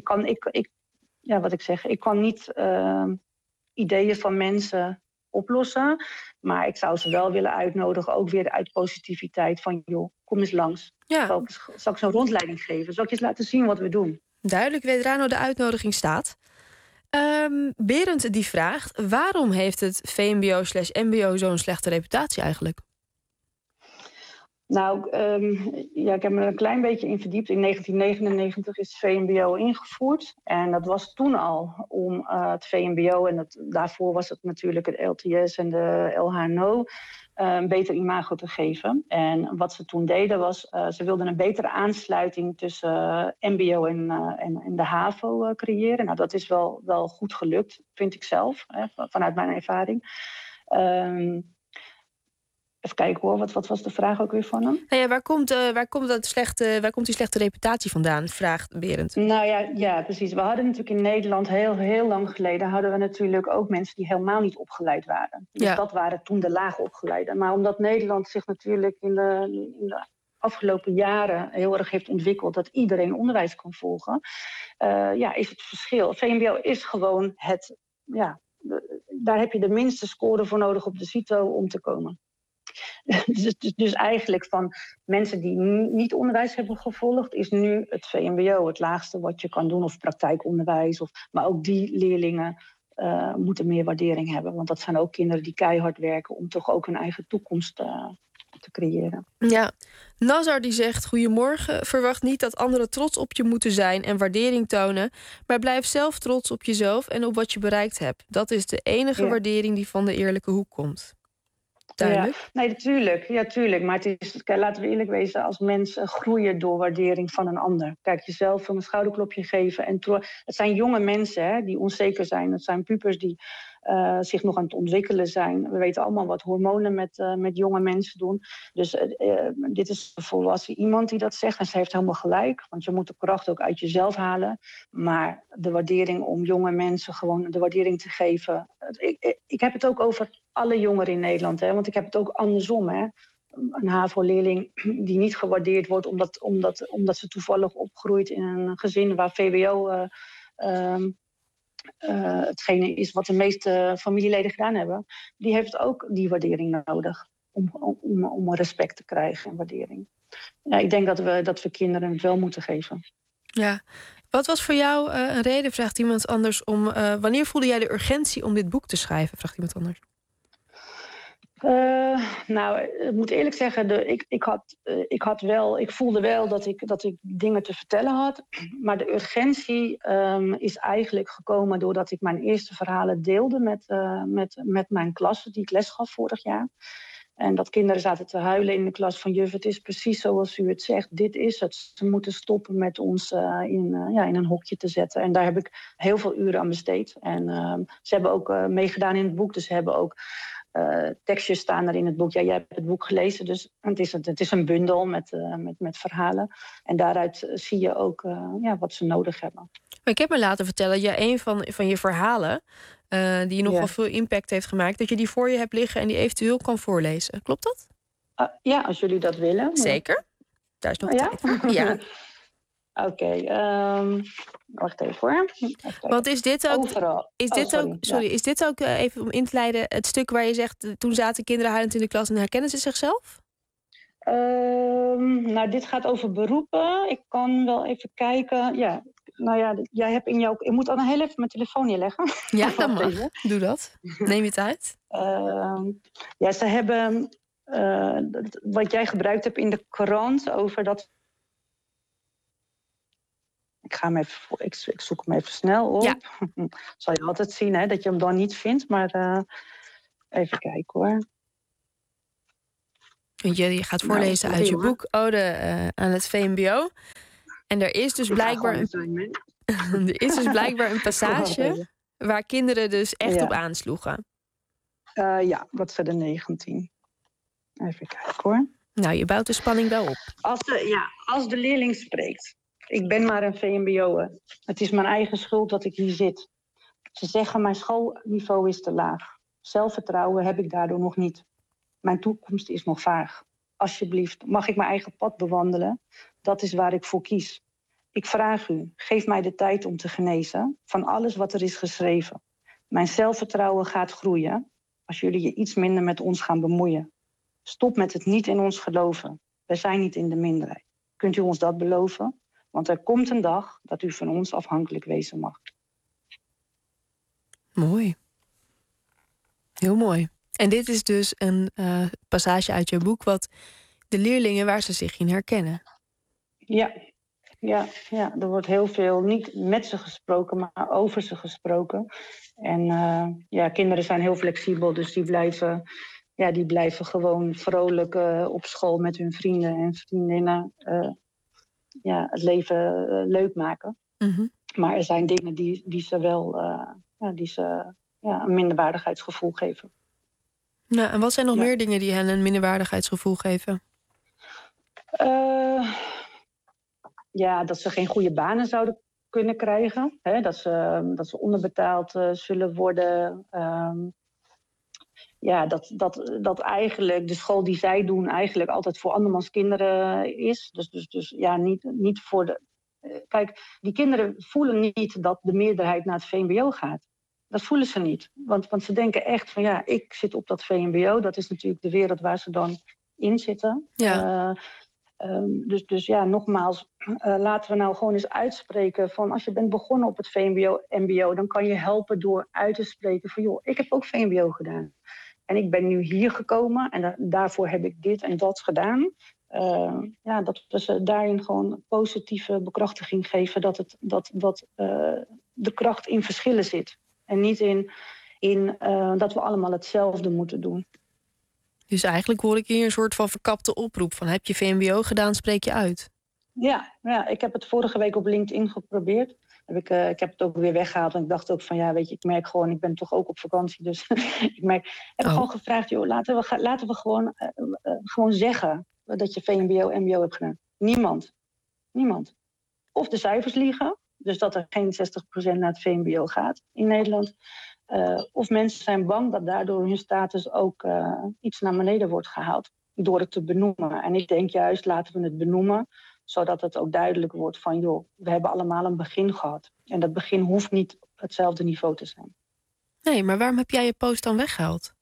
S4: ik kan niet ideeën van mensen oplossen. Maar ik zou ze wel willen uitnodigen, ook weer uit positiviteit. Van joh, kom eens langs.
S3: Ja.
S4: Zal ik zo'n rondleiding geven? Zal ik je eens laten zien wat we doen?
S3: Duidelijk, Wedrano, de uitnodiging staat. Berend die vraagt, waarom heeft het VMBO/MBO zo'n slechte reputatie eigenlijk?
S4: Nou, ik heb me er een klein beetje in verdiept. In 1999 is het VMBO ingevoerd. En dat was toen al om het VMBO... en daarvoor was het natuurlijk het LTS en de LHNO... een beter imago te geven. En wat ze toen deden was... ze wilden een betere aansluiting tussen MBO en de HAVO creëren. Nou, dat is wel goed gelukt, vind ik zelf, vanuit mijn ervaring. Even kijken hoor, wat was de vraag ook weer van hem?
S3: Nou ja, waar komt die slechte reputatie vandaan, vraagt Berend.
S4: Nou ja, precies. We hadden natuurlijk in Nederland heel lang geleden... hadden we natuurlijk ook mensen die helemaal niet opgeleid waren. Dus dat waren toen de laag opgeleiden. Maar omdat Nederland zich natuurlijk in de afgelopen jaren heel erg heeft ontwikkeld... dat iedereen onderwijs kan volgen, is het verschil. VMBO is gewoon het... Ja, daar heb je de minste score voor nodig op de CITO om te komen. Dus eigenlijk van mensen die niet onderwijs hebben gevolgd... is nu het VMBO het laagste wat je kan doen. Of praktijkonderwijs. Maar ook die leerlingen moeten meer waardering hebben. Want dat zijn ook kinderen die keihard werken om toch ook hun eigen toekomst te creëren.
S3: Ja, Nazar die zegt: goedemorgen, verwacht niet dat anderen trots op je moeten zijn en waardering tonen, maar blijf zelf trots op jezelf en op wat je bereikt hebt. Dat is de enige waardering die van de eerlijke hoek komt. Duidelijk?
S4: Ja, nee, natuurlijk. Ja, tuurlijk. Maar kijk, laten we eerlijk wezen, als mensen groeien door waardering van een ander. Kijk, jezelf een schouderklopje geven. Het zijn jonge mensen, hè, die onzeker zijn. Het zijn pubers die zich nog aan het ontwikkelen zijn. We weten allemaal wat hormonen met jonge mensen doen. Dus dit is een volwassen iemand die dat zegt. En ze heeft helemaal gelijk. Want je moet de kracht ook uit jezelf halen. Maar de waardering om jonge mensen gewoon de waardering te geven. Ik heb het ook over alle jongeren in Nederland. Hè, want ik heb het ook andersom. Hè. Een HAVO-leerling die niet gewaardeerd wordt omdat ze toevallig opgroeit in een gezin waar VWO hetgene is wat de meeste familieleden gedaan hebben. Die heeft ook die waardering nodig om respect te krijgen en waardering. Ja, ik denk dat we kinderen het wel moeten geven.
S3: Ja. Wat was voor jou een reden, vraagt iemand anders, wanneer voelde jij de urgentie om dit boek te schrijven, vraagt iemand anders?
S4: Nou, ik moet eerlijk zeggen, ik voelde wel dat ik dingen te vertellen had. Maar de urgentie is eigenlijk gekomen doordat ik mijn eerste verhalen deelde met mijn klas, die ik les gaf vorig jaar. En dat kinderen zaten te huilen in de klas van: juf, het is precies zoals u het zegt. Dit is het. Ze moeten stoppen met ons in een hokje te zetten. En daar heb ik heel veel uren aan besteed. En ze hebben ook meegedaan in het boek. Dus ze hebben ook tekstjes staan er in het boek. Ja, jij hebt het boek gelezen, dus het is een bundel met verhalen. En daaruit zie je ook wat ze nodig hebben.
S3: Maar ik heb me laten vertellen, een van je verhalen, die nogal veel impact heeft gemaakt, dat je die voor je hebt liggen en die eventueel kan voorlezen. Klopt dat?
S4: Ja, als jullie dat willen.
S3: Zeker. Daar is nog tijd voor. Ja.
S4: Oké, wacht even hoor.
S3: Want is dit ook,
S4: overal.
S3: Is dit ook even om in te leiden het stuk waar je zegt, toen zaten kinderen huilend in de klas en herkennen ze zichzelf?
S4: Nou, dit gaat over beroepen. Ik kan wel even kijken. Ja, nou ja, jij hebt ik moet dan heel even mijn telefoon neerleggen.
S3: Ja, dat mag. Doe dat. Neem je het uit.
S4: Ja, ze hebben wat jij gebruikt hebt in de krant over dat. Ik zoek hem even snel op.
S3: Ja.
S4: Zal je altijd zien, hè, dat je hem dan niet vindt. Maar even kijken hoor.
S3: Je gaat voorlezen uit je boek Ode aan het VMBO. En er is dus blijkbaar een passage waar kinderen dus echt op aansloegen.
S4: Ja, dat zijn de 19. Even kijken hoor.
S3: Nou, je bouwt de spanning wel op.
S4: Als de leerling spreekt. Ik ben maar een VMBO'er. Het is mijn eigen schuld dat ik hier zit. Ze zeggen mijn schoolniveau is te laag. Zelfvertrouwen heb ik daardoor nog niet. Mijn toekomst is nog vaag. Alsjeblieft, mag ik mijn eigen pad bewandelen? Dat is waar ik voor kies. Ik vraag u, geef mij de tijd om te genezen van alles wat er is geschreven. Mijn zelfvertrouwen gaat groeien als jullie je iets minder met ons gaan bemoeien. Stop met het niet in ons geloven. Wij zijn niet in de minderheid. Kunt u ons dat beloven? Want er komt een dag dat u van ons afhankelijk wezen mag.
S3: Mooi. Heel mooi. En dit is dus een passage uit je boek wat de leerlingen waar ze zich in herkennen.
S4: Ja, er wordt heel veel niet met ze gesproken, maar over ze gesproken. En kinderen zijn heel flexibel, dus die blijven gewoon vrolijk op school met hun vrienden en vriendinnen het leven leuk maken. Mm-hmm. Maar er zijn dingen die ze wel een minderwaardigheidsgevoel geven.
S3: Nou, en wat zijn nog meer dingen die hen een minderwaardigheidsgevoel geven? Dat ze geen goede banen zouden kunnen krijgen. Hè? Dat ze onderbetaald zullen worden. Dat eigenlijk de school die zij doen eigenlijk altijd voor andermans kinderen is. Dus niet voor de. Kijk, die kinderen voelen niet dat de meerderheid naar het VMBO gaat. Dat voelen ze niet. Want ze denken echt van ik zit op dat VMBO. Dat is natuurlijk de wereld waar ze dan in zitten. Ja.
S4: Dus ja, nogmaals, laten we nou gewoon eens uitspreken van als je bent begonnen op het VMBO, MBO, dan kan je helpen door uit te spreken van joh, ik heb ook VMBO gedaan. En ik ben nu hier gekomen en daarvoor heb ik dit en dat gedaan. Dat we ze daarin gewoon positieve bekrachtiging geven dat de kracht in verschillen zit. En niet in dat we allemaal hetzelfde moeten doen.
S3: Dus eigenlijk hoor ik hier een soort van verkapte oproep van heb je VMBO gedaan, spreek je uit.
S4: Ja, ik heb het vorige week op LinkedIn geprobeerd. Ik heb het ook weer weggehaald. En ik dacht ook van ja, weet je, ik merk gewoon, ik ben toch ook op vakantie. Dus heb gewoon gevraagd, joh, laten we gewoon zeggen dat je VMBO, MBO hebt gedaan. Niemand. Of de cijfers liegen, dus dat er geen 60% naar het VMBO gaat in Nederland. Of mensen zijn bang dat daardoor hun status ook iets naar beneden wordt gehaald door het te benoemen. En ik denk juist, laten we het benoemen, zodat het ook duidelijk wordt van joh, we hebben allemaal een begin gehad. En dat begin hoeft niet op hetzelfde niveau te zijn.
S3: Nee, maar waarom heb jij je post dan weggehaald?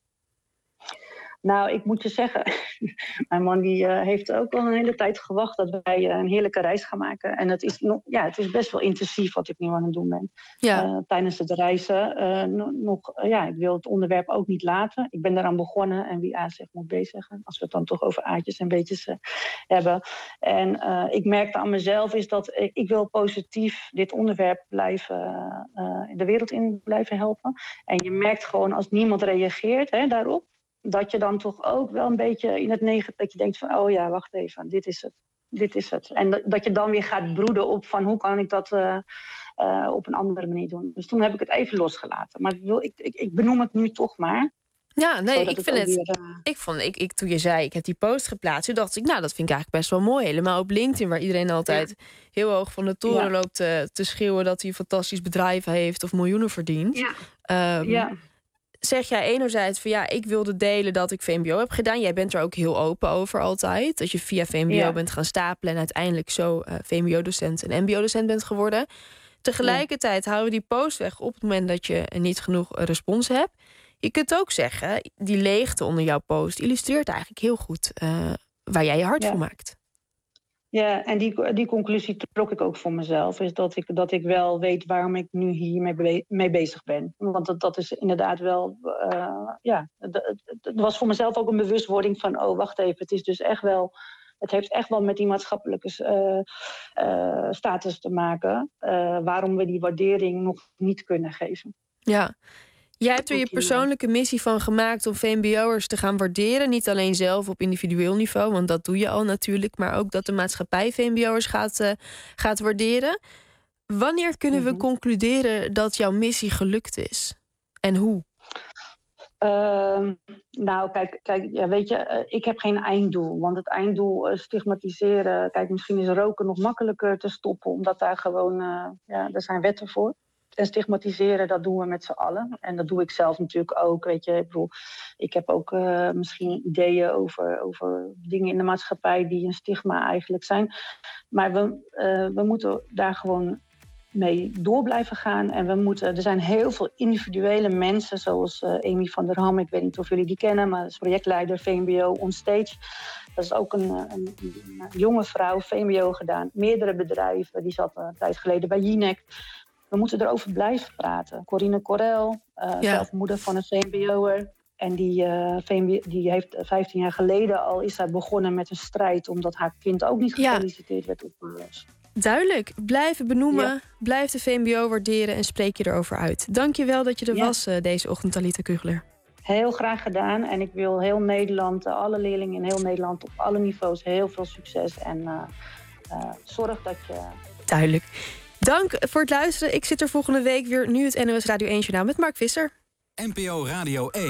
S4: Nou, ik moet je zeggen, mijn man die heeft ook al een hele tijd gewacht dat wij een heerlijke reis gaan maken. En het is best wel intensief wat ik nu aan het doen ben. Ja. Tijdens het reizen ik wil het onderwerp ook niet laten. Ik ben daaraan begonnen en wie A zegt moet B zeggen. Als we het dan toch over A'tjes en B'tjes hebben. En ik merkte aan mezelf is dat ik wil positief dit onderwerp de wereld in blijven helpen. En je merkt gewoon als niemand reageert daarop, dat je dan toch ook wel een beetje in het negatief, dat je denkt van, oh ja, wacht even, dit is het. En dat je dan weer gaat broeden op van, hoe kan ik dat op een andere manier doen. Dus toen heb ik het even losgelaten. Maar ik benoem het nu toch maar.
S3: Ja, nee, ik vind het... Toen je zei, ik heb die post geplaatst, toen dacht ik, nou, dat vind ik eigenlijk best wel mooi. Helemaal op LinkedIn, waar iedereen altijd heel hoog van de toren loopt te schreeuwen dat hij een fantastisch bedrijf heeft of miljoenen verdient. Ja. Zeg jij enerzijds van ja, ik wilde delen dat ik VMBO heb gedaan. Jij bent er ook heel open over altijd. Dat je via VMBO bent gaan stapelen en uiteindelijk zo VMBO-docent en MBO-docent bent geworden. Tegelijkertijd houden we die post weg op het moment dat je niet genoeg respons hebt. Je kunt ook zeggen, die leegte onder jouw post illustreert eigenlijk heel goed waar jij je hart voor maakt.
S4: Ja, en die conclusie trok ik ook voor mezelf. Is dat ik wel weet waarom ik nu hiermee mee bezig ben. Want dat is inderdaad wel... het was voor mezelf ook een bewustwording van... oh, wacht even, het is dus echt wel... Het heeft echt wel met die maatschappelijke status te maken. Waarom we die waardering nog niet kunnen geven.
S3: Ja. Jij hebt er je persoonlijke missie van gemaakt om VMBO'ers te gaan waarderen. Niet alleen zelf op individueel niveau, want dat doe je al natuurlijk. Maar ook dat de maatschappij VMBO'ers gaat waarderen. Wanneer kunnen we concluderen dat jouw missie gelukt is? En hoe?
S4: Nou, kijk, ja, weet je, ik heb geen einddoel. Want het einddoel stigmatiseren... Kijk, misschien is roken nog makkelijker te stoppen... omdat daar gewoon... daar zijn wetten voor. En stigmatiseren, dat doen we met z'n allen. En dat doe ik zelf natuurlijk ook. Weet je, ik heb ook misschien ideeën over dingen in de maatschappij die een stigma eigenlijk zijn. Maar we moeten daar gewoon mee door blijven gaan. En er zijn heel veel individuele mensen, zoals Amy van der Ham. Ik weet niet of jullie die kennen, maar dat is projectleider VMBO Onstage. Dat is ook een jonge vrouw, VMBO gedaan. Meerdere bedrijven. Die zat een tijd geleden bij Jinek. We moeten erover blijven praten. Corine Corel, zelf moeder van een VMBO'er. En die heeft 15 jaar geleden al is zij begonnen met een strijd... omdat haar kind ook niet gefeliciteerd werd op les.
S3: Duidelijk. Blijven benoemen, blijf de VMBO waarderen en spreek je erover uit. Dank je wel dat je er was deze ochtend, Talita Kugler.
S4: Heel graag gedaan. En ik wil heel Nederland, alle leerlingen in heel Nederland... op alle niveaus heel veel succes. En zorg dat je...
S3: Duidelijk. Dank voor het luisteren. Ik zit er volgende week weer. Nu het NOS Radio 1 Journaal met Mark Visser.
S7: NPO Radio 1.